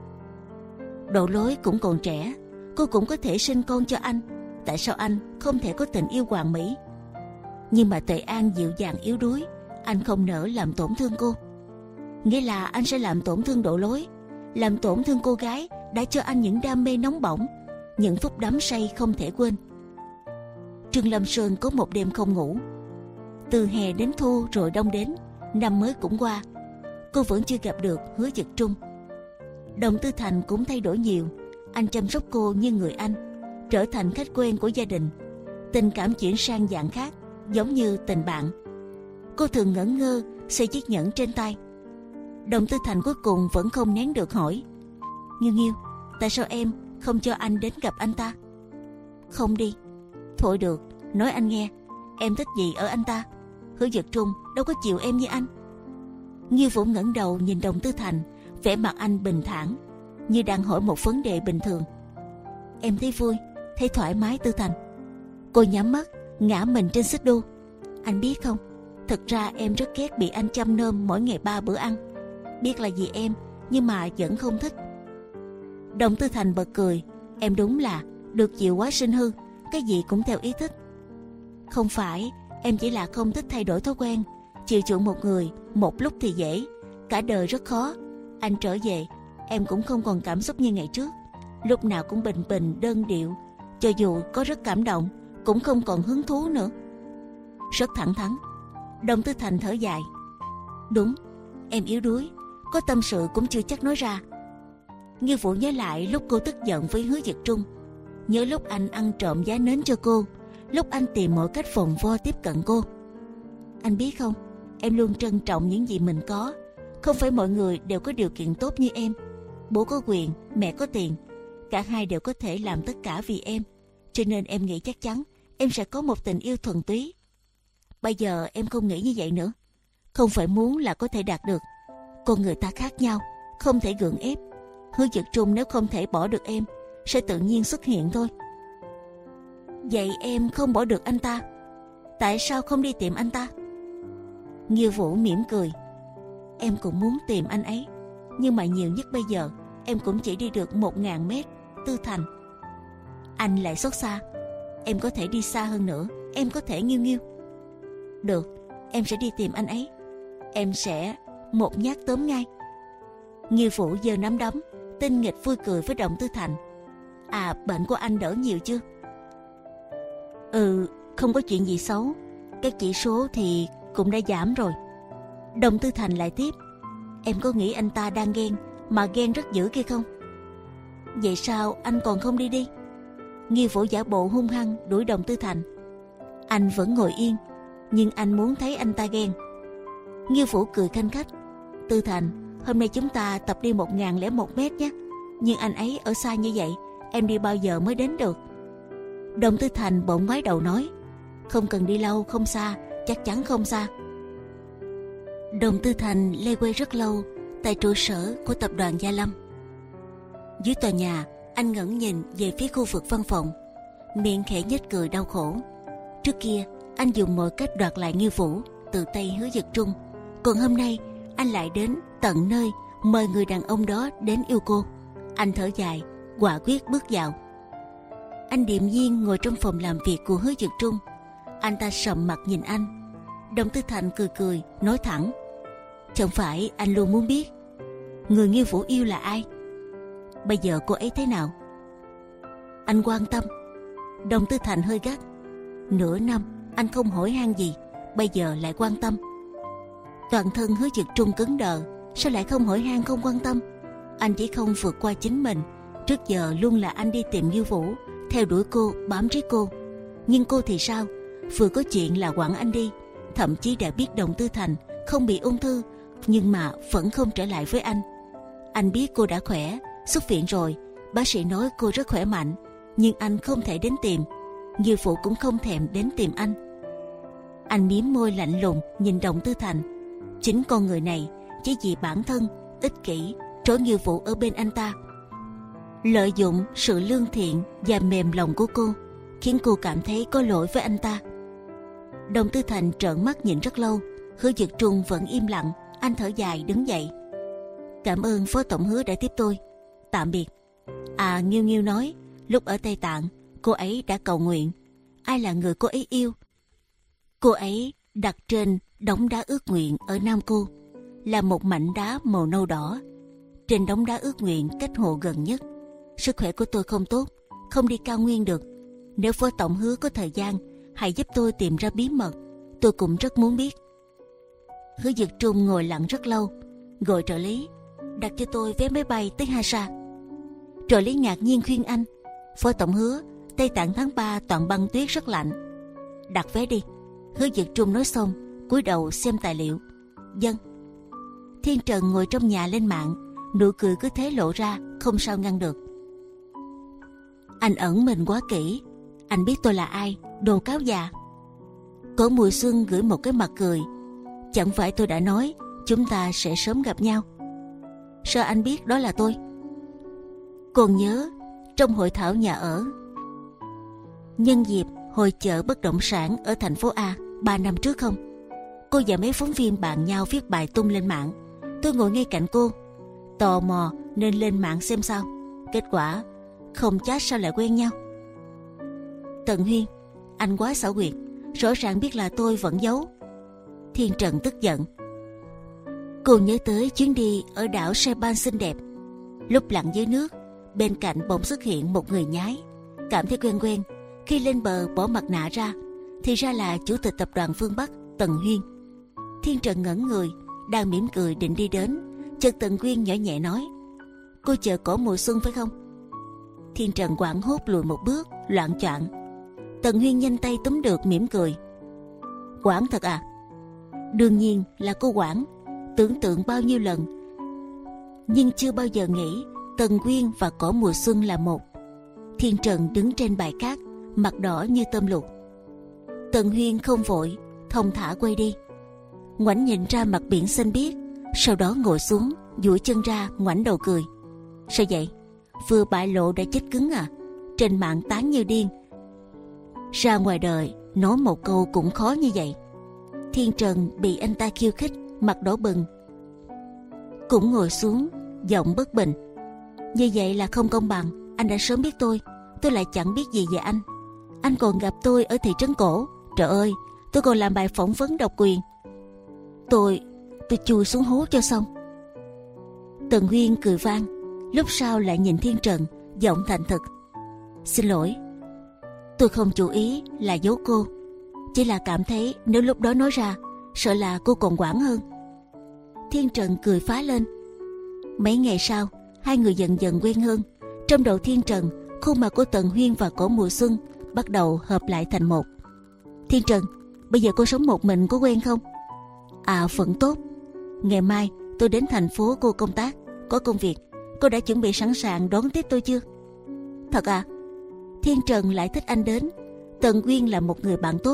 Đỗ Lối cũng còn trẻ, cô cũng có thể sinh con cho anh. Tại sao anh không thể có tình yêu hoàn mỹ? Nhưng mà Tề An dịu dàng yếu đuối, anh không nỡ làm tổn thương cô. Nghĩa là anh sẽ làm tổn thương Đỗ Lối, làm tổn thương cô gái đã cho anh những đam mê nóng bỏng, những phút đắm say không thể quên. Trương Lâm Sơn có một đêm không ngủ. Từ hè đến thu rồi đông đến, năm mới cũng qua, cô vẫn chưa gặp được Hứa Dực Trung. Đồng Tư Thành cũng thay đổi nhiều. Anh chăm sóc cô như người anh, trở thành khách quen của gia đình. Tình cảm chuyển sang dạng khác, giống như tình bạn. Cô thường ngẩn ngơ xoay chiếc nhẫn trên tay. Đồng Tư Thành cuối cùng vẫn không nén được hỏi, Nghiêu Nghiêu, tại sao em không cho anh đến gặp anh ta? Không đi. Thôi được, nói anh nghe, em thích gì ở anh ta? Hứa Dực Trung đâu có chịu em như anh. Nghiêu Vũ ngẩng đầu nhìn Đồng Tư Thành, vẻ mặt anh bình thản, như đang hỏi một vấn đề bình thường. Em thấy vui, thấy thoải mái Tư Thành. Cô nhắm mắt, ngã mình trên xích đu. Anh biết không, thật ra em rất ghét bị anh chăm nom mỗi ngày ba bữa ăn. Biết là vì em, nhưng mà vẫn không thích. Đồng Tư Thành bật cười. Em đúng là được chịu quá sinh hư, cái gì cũng theo ý thích. Không phải, em chỉ là không thích thay đổi thói quen. Chiều chuộng một người một lúc thì dễ, cả đời rất khó. Anh trở về, em cũng không còn cảm xúc như ngày trước, lúc nào cũng bình bình đơn điệu. Cho dù có rất cảm động, cũng không còn hứng thú nữa. Rất thẳng thắn. Đồng Tư Thành thở dài. Đúng, em yếu đuối, có tâm sự cũng chưa chắc nói ra. Như Vũ nhớ lại lúc cô tức giận với Hứa Dực Trung, nhớ lúc anh ăn trộm giá nến cho cô, lúc anh tìm mọi cách vòng vo tiếp cận cô. Anh biết không, em luôn trân trọng những gì mình có. Không phải mọi người đều có điều kiện tốt như em. Bố có quyền, mẹ có tiền, cả hai đều có thể làm tất cả vì em. Cho nên em nghĩ chắc chắn em sẽ có một tình yêu thuần túy. Bây giờ em không nghĩ như vậy nữa. Không phải muốn là có thể đạt được. Con người ta khác nhau, không thể gượng ép. Hứa Dực Trung nếu không thể bỏ được em, sẽ tự nhiên xuất hiện thôi. Vậy em không bỏ được anh ta, tại sao không đi tìm anh ta? Nghiêu Vũ mỉm cười. Em cũng muốn tìm anh ấy, nhưng mà nhiều nhất bây giờ em cũng chỉ đi được một ngàn mét. Tư Thành. Anh lại xót xa. Em có thể đi xa hơn nữa, em có thể. Nghiêu Nghiêu. Được, em sẽ đi tìm anh ấy. Em sẽ một nhát tóm ngay. Nghiêu Vũ giơ nắm đấm, tinh nghịch vui cười với Đồng Tư Thành. À, bệnh của anh đỡ nhiều chưa? Ừ, không có chuyện gì xấu. Các chỉ số thì cũng đã giảm rồi. Đồng Tư Thành lại tiếp. Em có nghĩ anh ta đang ghen, mà ghen rất dữ kia không? Vậy sao anh còn không đi đi? Nghiêu Vũ giả bộ hung hăng đuổi Đồng Tư Thành. Anh vẫn ngồi yên, nhưng anh muốn thấy anh ta ghen. Nghiêu Vũ cười khanh khách. Tư Thành, hôm nay chúng ta tập đi một ngàn lẻ một mét nhé. Nhưng anh ấy ở xa như vậy, em đi bao giờ mới đến được? Đồng Tư Thành bỗng ngoái đầu nói. Không cần đi lâu, không xa, chắc chắn không xa. Đồng Tư Thành lê quê rất lâu tại trụ sở của tập đoàn Gia Lâm. Dưới tòa nhà, anh ngẩng nhìn về phía khu vực văn phòng, miệng khẽ nhếch cười đau khổ. Trước kia anh dùng mọi cách đoạt lại Nghiêu Vũ từ tay Hứa Dực Trung, còn hôm nay anh lại đến tận nơi mời người đàn ông đó đến yêu cô. Anh thở dài, quả quyết bước vào. Anh điềm nhiên ngồi trong phòng làm việc của Hứa Dực Trung. Anh ta sầm mặt nhìn anh. Đồng Tư Thành cười cười nói thẳng: chẳng phải anh luôn muốn biết người Nghiêu Vũ yêu là ai? Bây giờ cô ấy thế nào? Anh quan tâm. Đồng Tư Thành hơi gắt. Nửa năm anh không hỏi han gì, bây giờ lại quan tâm. Toàn thân Hứa Dực Trung cứng đờ. Sao lại không hỏi han, không quan tâm? Anh chỉ không vượt qua chính mình. Trước giờ luôn là anh đi tìm Nghiêu Vũ, theo đuổi cô, bám riết cô. Nhưng cô thì sao? Vừa có chuyện là quẳng anh đi. Thậm chí đã biết Đồng Tư Thành không bị ung thư, nhưng mà vẫn không trở lại với anh. Anh biết cô đã khỏe, xuất viện rồi. Bác sĩ nói cô rất khỏe mạnh, nhưng anh không thể đến tìm. Nghiêu Vũ cũng không thèm đến tìm anh. Anh mím môi lạnh lùng nhìn Đồng Tư Thành. Chính con người này chỉ vì bản thân ích kỷ trói Nghiêu Vũ ở bên anh ta, lợi dụng sự lương thiện và mềm lòng của cô, khiến cô cảm thấy có lỗi với anh ta. Đồng Tư Thành trợn mắt nhìn rất lâu. Hứa Dực Trung vẫn im lặng. Anh thở dài đứng dậy. Cảm ơn Phó Tổng Hứa đã tiếp tôi. Tạm biệt. À, Nghiêu Nghiêu nói lúc ở Tây Tạng cô ấy đã cầu nguyện. Ai là người cô ấy yêu? Cô ấy đặt trên đống đá ước nguyện ở Nam Cô là một mảnh đá màu nâu đỏ. Trên đống đá ước nguyện cách hồ gần nhất. Sức khỏe của tôi không tốt, không đi cao nguyên được. Nếu Phó Tổng Hứa có thời gian, hãy giúp tôi tìm ra bí mật. Tôi cũng rất muốn biết. Hứa Dực Trung ngồi lặng rất lâu, gọi trợ lý đặt cho tôi vé máy bay tới Hasa. Trợ lý ngạc nhiên khuyên anh: Phó Tổng Hứa, Tây Tạng tháng ba toàn băng tuyết rất lạnh. Đặt vé đi. Hứa Dực Trung nói xong cúi đầu xem tài liệu. Dân. Thiên Trần ngồi trong nhà lên mạng, nụ cười cứ thế lộ ra, không sao ngăn được. Anh ẩn mình quá kỹ. Anh biết tôi là ai, đồ cáo già. Cổ Mùa Xuân gửi một cái mặt cười. Chẳng phải tôi đã nói chúng ta sẽ sớm gặp nhau? Sao anh biết đó là tôi? Còn nhớ trong hội thảo nhà ở nhân dịp hội chợ bất động sản ở thành phố A ba năm trước không? Cô và mấy phóng viên bàn nhau viết bài tung lên mạng. Tôi ngồi ngay cạnh cô, tò mò nên lên mạng xem sao. Kết quả không chat sao lại quen nhau. Tần Huyên, anh quá xảo quyệt, rõ ràng biết là tôi vẫn giấu. Thiên Trần tức giận. Cô nhớ tới chuyến đi ở đảo Saipan xinh đẹp. Lúc lặn dưới nước, bên cạnh bỗng xuất hiện một người nhái. Cảm thấy quen quen. Khi lên bờ bỏ mặt nạ ra, thì ra là chủ tịch tập đoàn phương Bắc Tần Huyên. Thiên Trần ngẩn người, đang mỉm cười định đi đến, chợt Tần Huyên nhỏ nhẹ nói: Cô chờ Cổ Mùa Xuân phải không? Thiên Trần hoảng hốt lùi một bước, loạng choạng. Tần Huyên nhanh tay túm được, mỉm cười: Quản thật à? Đương nhiên là cô quản. Tưởng tượng bao nhiêu lần, nhưng chưa bao giờ nghĩ Tần Huyên và Cổ Mùa Xuân là một. Thiên Trần đứng trên bãi cát, mặt đỏ như tôm luộc. Tần Huyên không vội, thong thả quay đi, ngoảnh nhìn ra mặt biển xanh biếc, sau đó ngồi xuống, duỗi chân ra, ngoảnh đầu cười. Sao vậy? Vừa bại lộ đã chết cứng à? Trên mạng tán như điên, ra ngoài đời nói một câu cũng khó như vậy. Thiên Trần bị anh ta khiêu khích, mặt đỏ bừng, cũng ngồi xuống, giọng bất bình. Như vậy là không công bằng. Anh đã sớm biết tôi, tôi lại chẳng biết gì về anh. Anh còn gặp tôi ở thị trấn cổ. Trời ơi, tôi còn làm bài phỏng vấn độc quyền. Tôi, tôi chui xuống hố cho xong. Tần Huyên cười vang, lúc sau lại nhìn Thiên Trần, giọng thành thực: Xin lỗi, tôi không chủ ý là giấu cô, chỉ là cảm thấy nếu lúc đó nói ra, sợ là cô còn hoảng hơn. Thiên Trần cười phá lên. Mấy ngày sau, hai người dần dần quen hơn. Trong đầu Thiên Trần, khuôn mặt của Tần Huyên và Cổ Mùa Xuân bắt đầu hợp lại thành một. Thiên Trần, bây giờ cô sống một mình có quen không? À, vẫn tốt. Ngày mai tôi đến thành phố cô công tác, có công việc. Cô đã chuẩn bị sẵn sàng đón tiếp tôi chưa? Thật à? Thiên Trần lại thích anh đến. Tần Huyên là một người bạn tốt.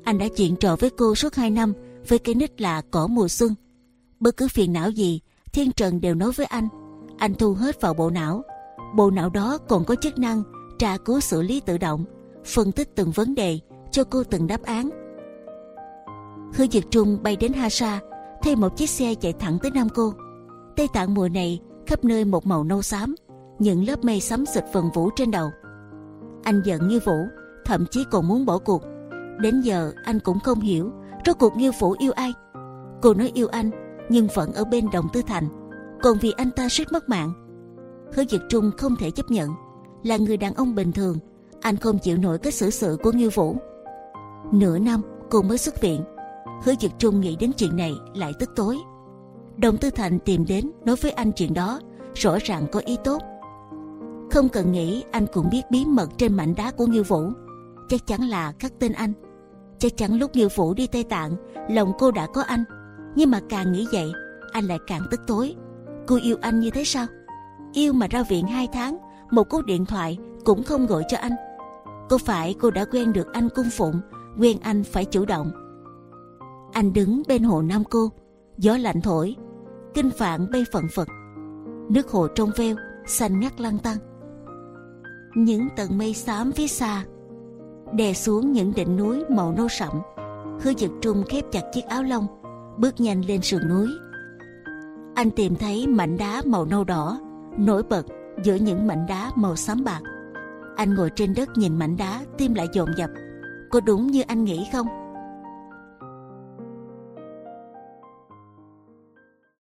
Anh đã chuyện trò với cô suốt hai năm với cái nick là Cỏ Mùa Xuân. Bất cứ phiền não gì, Thiên Trần đều nói với anh. Anh thu hết vào bộ não. Bộ não đó còn có chức năng tra cứu xử lý tự động, phân tích từng vấn đề, cho cô từng đáp án. Hứa Dực Trung bay đến Hasa, thuê một chiếc xe chạy thẳng tới Nam Cô. Tây Tạng mùa này khắp nơi một màu nâu xám, những lớp mây xám xịt vần vũ trên đầu. Anh giận Nghiêu Vũ, thậm chí còn muốn bỏ cuộc. Đến giờ anh cũng không hiểu rốt cuộc Nghiêu Vũ yêu ai. Cô nói yêu anh nhưng vẫn ở bên Đồng Tư Thành, còn vì anh ta suýt mất mạng. Hứa Dực Trung không thể chấp nhận. Là người đàn ông bình thường, anh không chịu nổi cách xử sự của Nghiêu Vũ. Nửa năm cô mới xuất viện. Hứa Dực Trung nghĩ đến chuyện này lại tức tối. Đồng Tư Thành tìm đến nói với anh chuyện đó, rõ ràng có ý tốt. Không cần nghĩ, anh cũng biết bí mật trên mảnh đá của Nghiêu Vũ. Chắc chắn là khắc tên anh. Chắc chắn lúc Nghiêu Vũ đi Tây Tạng, lòng cô đã có anh. Nhưng mà càng nghĩ vậy, anh lại càng tức tối. Cô yêu anh như thế sao? Yêu mà ra viện hai tháng, một cú điện thoại cũng không gọi cho anh. Có phải cô đã quen được anh cung phụng, quen anh phải chủ động? Anh đứng bên hồ Nam Cô, gió lạnh thổi, kinh phạn bay phận phật, nước hồ trong veo xanh ngắt lăn tăn. Những tầng mây xám phía xa đè xuống những đỉnh núi màu nâu sậm. Hứa Dực Trung khép chặt chiếc áo lông, bước nhanh lên sườn núi. Anh tìm thấy mảnh đá màu nâu đỏ nổi bật giữa những mảnh đá màu xám bạc. Anh ngồi trên đất nhìn mảnh đá, tim lại dồn dập. Có đúng như anh nghĩ không?